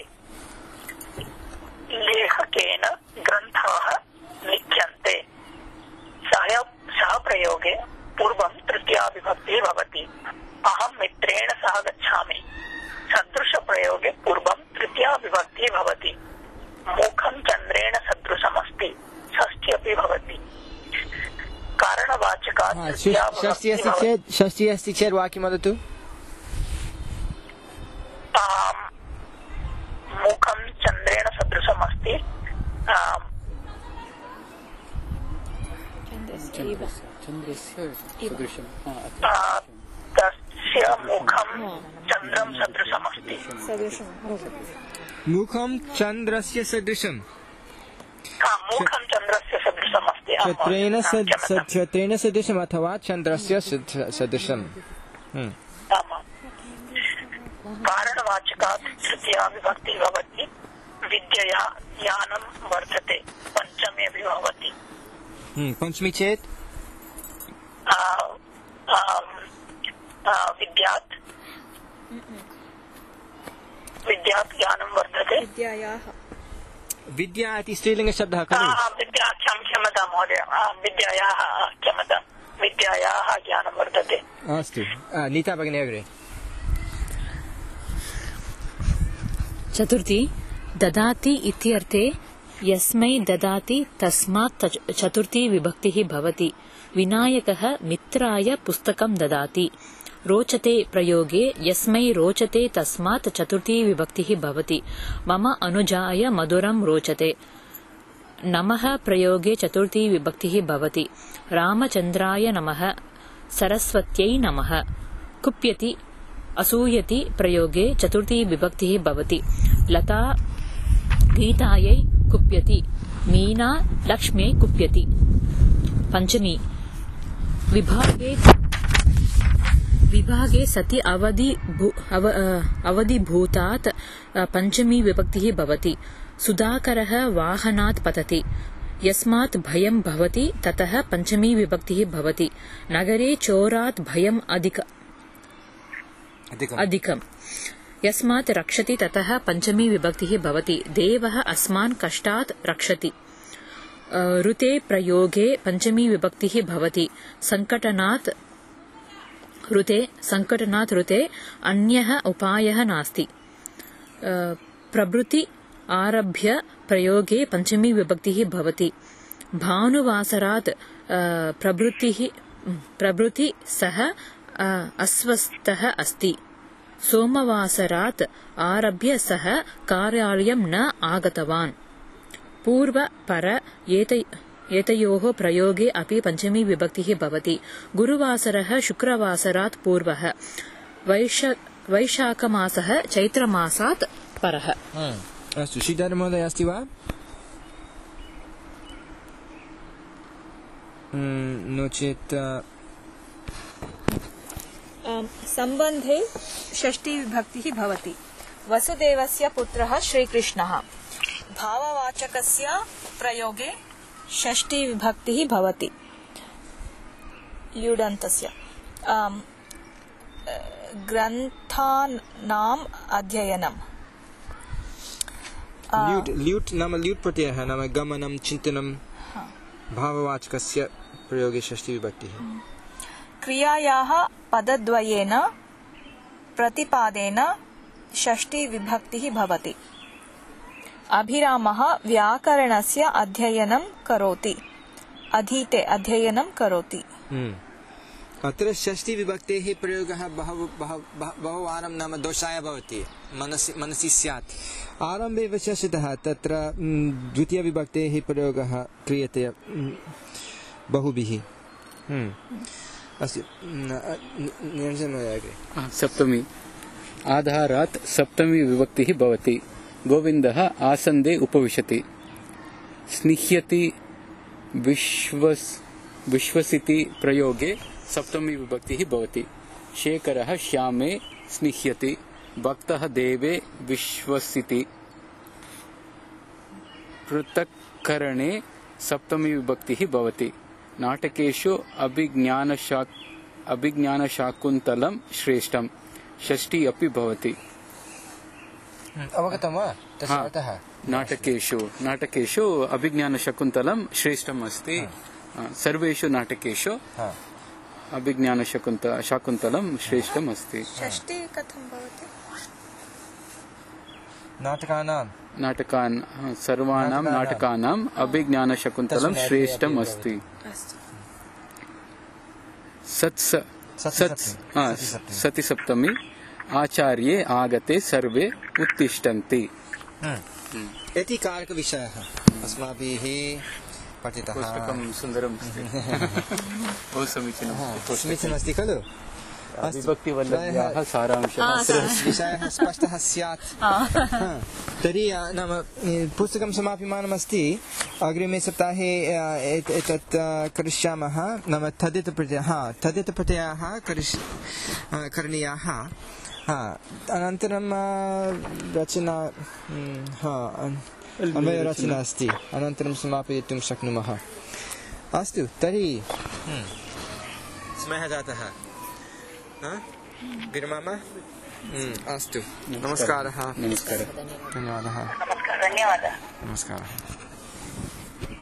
लेखकेन ग्रन्थाः लिख्यन्ते। सह प्रयोगे पूर्वं तृतीया विभक्तिः भवति। अहं मित्रेण सह गच्छामि। सदृशप्रयोगे पूर्वं तृतीया विभक्तिः भवति। मुखं चन्द्रेण सदृशमस्ति। षष्ठी अपि भवति। कारणवाचकात् षष्ठी अस्ति चेत् वाक्यं वदतु। मुखं चन्द्रेण सदृशमस्ति। तस्य तस्य मुखं चन्द्रं सदृशमस्ति। मुखं चन्द्रस्य सदृशम्। मुखं चन्द्रस्य सदृशमस्ति। छत्रेण सदृशम् अथवा चन्द्रस्य सदृशम्। कारणवाचकात् तृतीया विभक्ति भवति। विद्यया ज्ञानं वर्धते, पंचमी अपि भवति। पंचमी चेत् विद्यात् ज्ञानं वर्धते। विद्या इति स्त्रीलिङ्गशब्दः खलु? क्षमता महोदय, विद्यायाः ज्ञानं वर्धते। अस्तु, नीता भगिनी अग्रे। चतुर्थी ददाति इत्यर्थे यस्मै ददाति तस्मात् चतुर्थी विभक्तिः भवति। विनायकः मित्राय पुस्तकं ददाति। रोचते प्रयोगे यस्मै रोचते तस्मात् चतुर्थी विभक्तिः भवति। मम अनुजाय मधुरं रोचते। नमः प्रयोगे चतुर्थी विभक्तिः भवति। रामचन्द्राय नमः। सरस्वत्यै नमः। कुप्यति असूयति प्रयोगे चतुर्थी विभक्तिः भवति। लता गीतायै कुप्यति। मीना लक्ष्म्यै कुप्यति। पंचमी विभागे सति अवधिभूतात् पंचमी विभक्तिः भवति। सुधाकरः वाहनात् पतति। यस्मात् भयं भवति ततः पंचमी विभक्तिः भवति। नगरे चोरात् भयम् अधिकम्। यस्मात् रक्षति ततः पंचमी विभक्तिः भवति। देवः अस्मान् कष्टात् रक्षति। ऋते प्रयोगे पंचमी विभक्तिः भवति। संकटनात् ऋते अन्यः उपायः नास्ति। प्रभृति आरभ्य प्रयोगे पंचमी विभक्तिः भवति। भानुवासरात् प्रभृति सः अस्वस्थः अस्ति। सोमवासरात् आरभ्य सः कार्यालयं न आगतवान्। पूर्व पर एतयोः प्रयोगे अपि पंचमी विभक्तिः भवति। गुरुवासरः शुक्रवासरात् पूर्वः। वैशाखमासः चैत्रमासात् परः। अस्तु, श्रीधर महोदय अस्ति वा? नो चेत् सम्बन्धे षष्ठी विभक्तिः भवति। वसुदेवस्य पुत्रः श्रीकृष्णः। भाववाचकस्य प्रयोगे षष्ठी विभक्तिः भवति। ल्युडन्तस्य ग्रन्थानाम् अध्ययनम्। ल्यूट् नाम ल्यूट् प्रत्ययः नाम गमनं चिन्तनं। भाववाचकस्य प्रयोगे षष्ठी विभक्तिः। क्रियायाः पदद्वयेन प्रतिपादेन षष्ठी विभक्तिः भवति। अभिरामः व्याकरणस्य अध्ययनं करोति। अधीते अध्ययनं करोति। अत्र षष्ठी विभक्तेः प्रयोगः बहुवारं नाम दोषाय भवति, मनसि स्यात्। आरम्भे विशेषतः तत्र द्वितीयविभक्तेः प्रयोगः क्रियते बहुभिः। सप्तमी आधारात् सप्तमी विभक्तिः भवति। गोविन्दः आसन्दे उपविशति। स्निह्यति विश्वसिति प्रयोगे सप्तमी विभक्तिः भवति। शेखरः श्यामे स्निह्यति। भक्तः देवे विश्वसिति। पृथक्करणे सप्तमी विभक्तिः भवति। नाटकेषु अभिज्ञानशाकुन्तलं श्रेष्ठं। षष्ठी अपि भवति। अवगतं वा? नाटकेषु अभिज्ञानशाकुन्तलं श्रेष्ठम् अस्ति। सर्वेषु नाटकेषु अभिज्ञानशाकुन्तलं श्रेष्ठम् अस्ति। षष्ठी कथं भवति? सर्वाणां नाटकानाम् अभिज्ञानशाकुन्तलं श्रेष्ठम् अस्ति। सति सप्तमी आचार्ये आगते सर्वे उत्तिष्ठन्ति। इति कारकविषयः अस्माभिः पठितः। पुस्तकं सुन्दरम् अस्ति। बहु समीचीनम् अस्ति खलु? विभक्तिवल्लभ्याः सारांशः विषयः स्पष्टः स्यात्। तर्हि नाम पुस्तकं समाप्यमानमस्ति। अग्रिमे सप्ताहे एतत् करिष्यामः। नाम तदित प्रत्ययाः करणीयाः। अनन्तरं रचना रचना अस्ति। अनन्तरं समापयितुं शक्नुमः। अस्तु तर्हि समयः जातः। विरमामः। अस्तु नमस्कारः। नमस्कारः। धन्यवादः। धन्यवादः। नमस्कारः।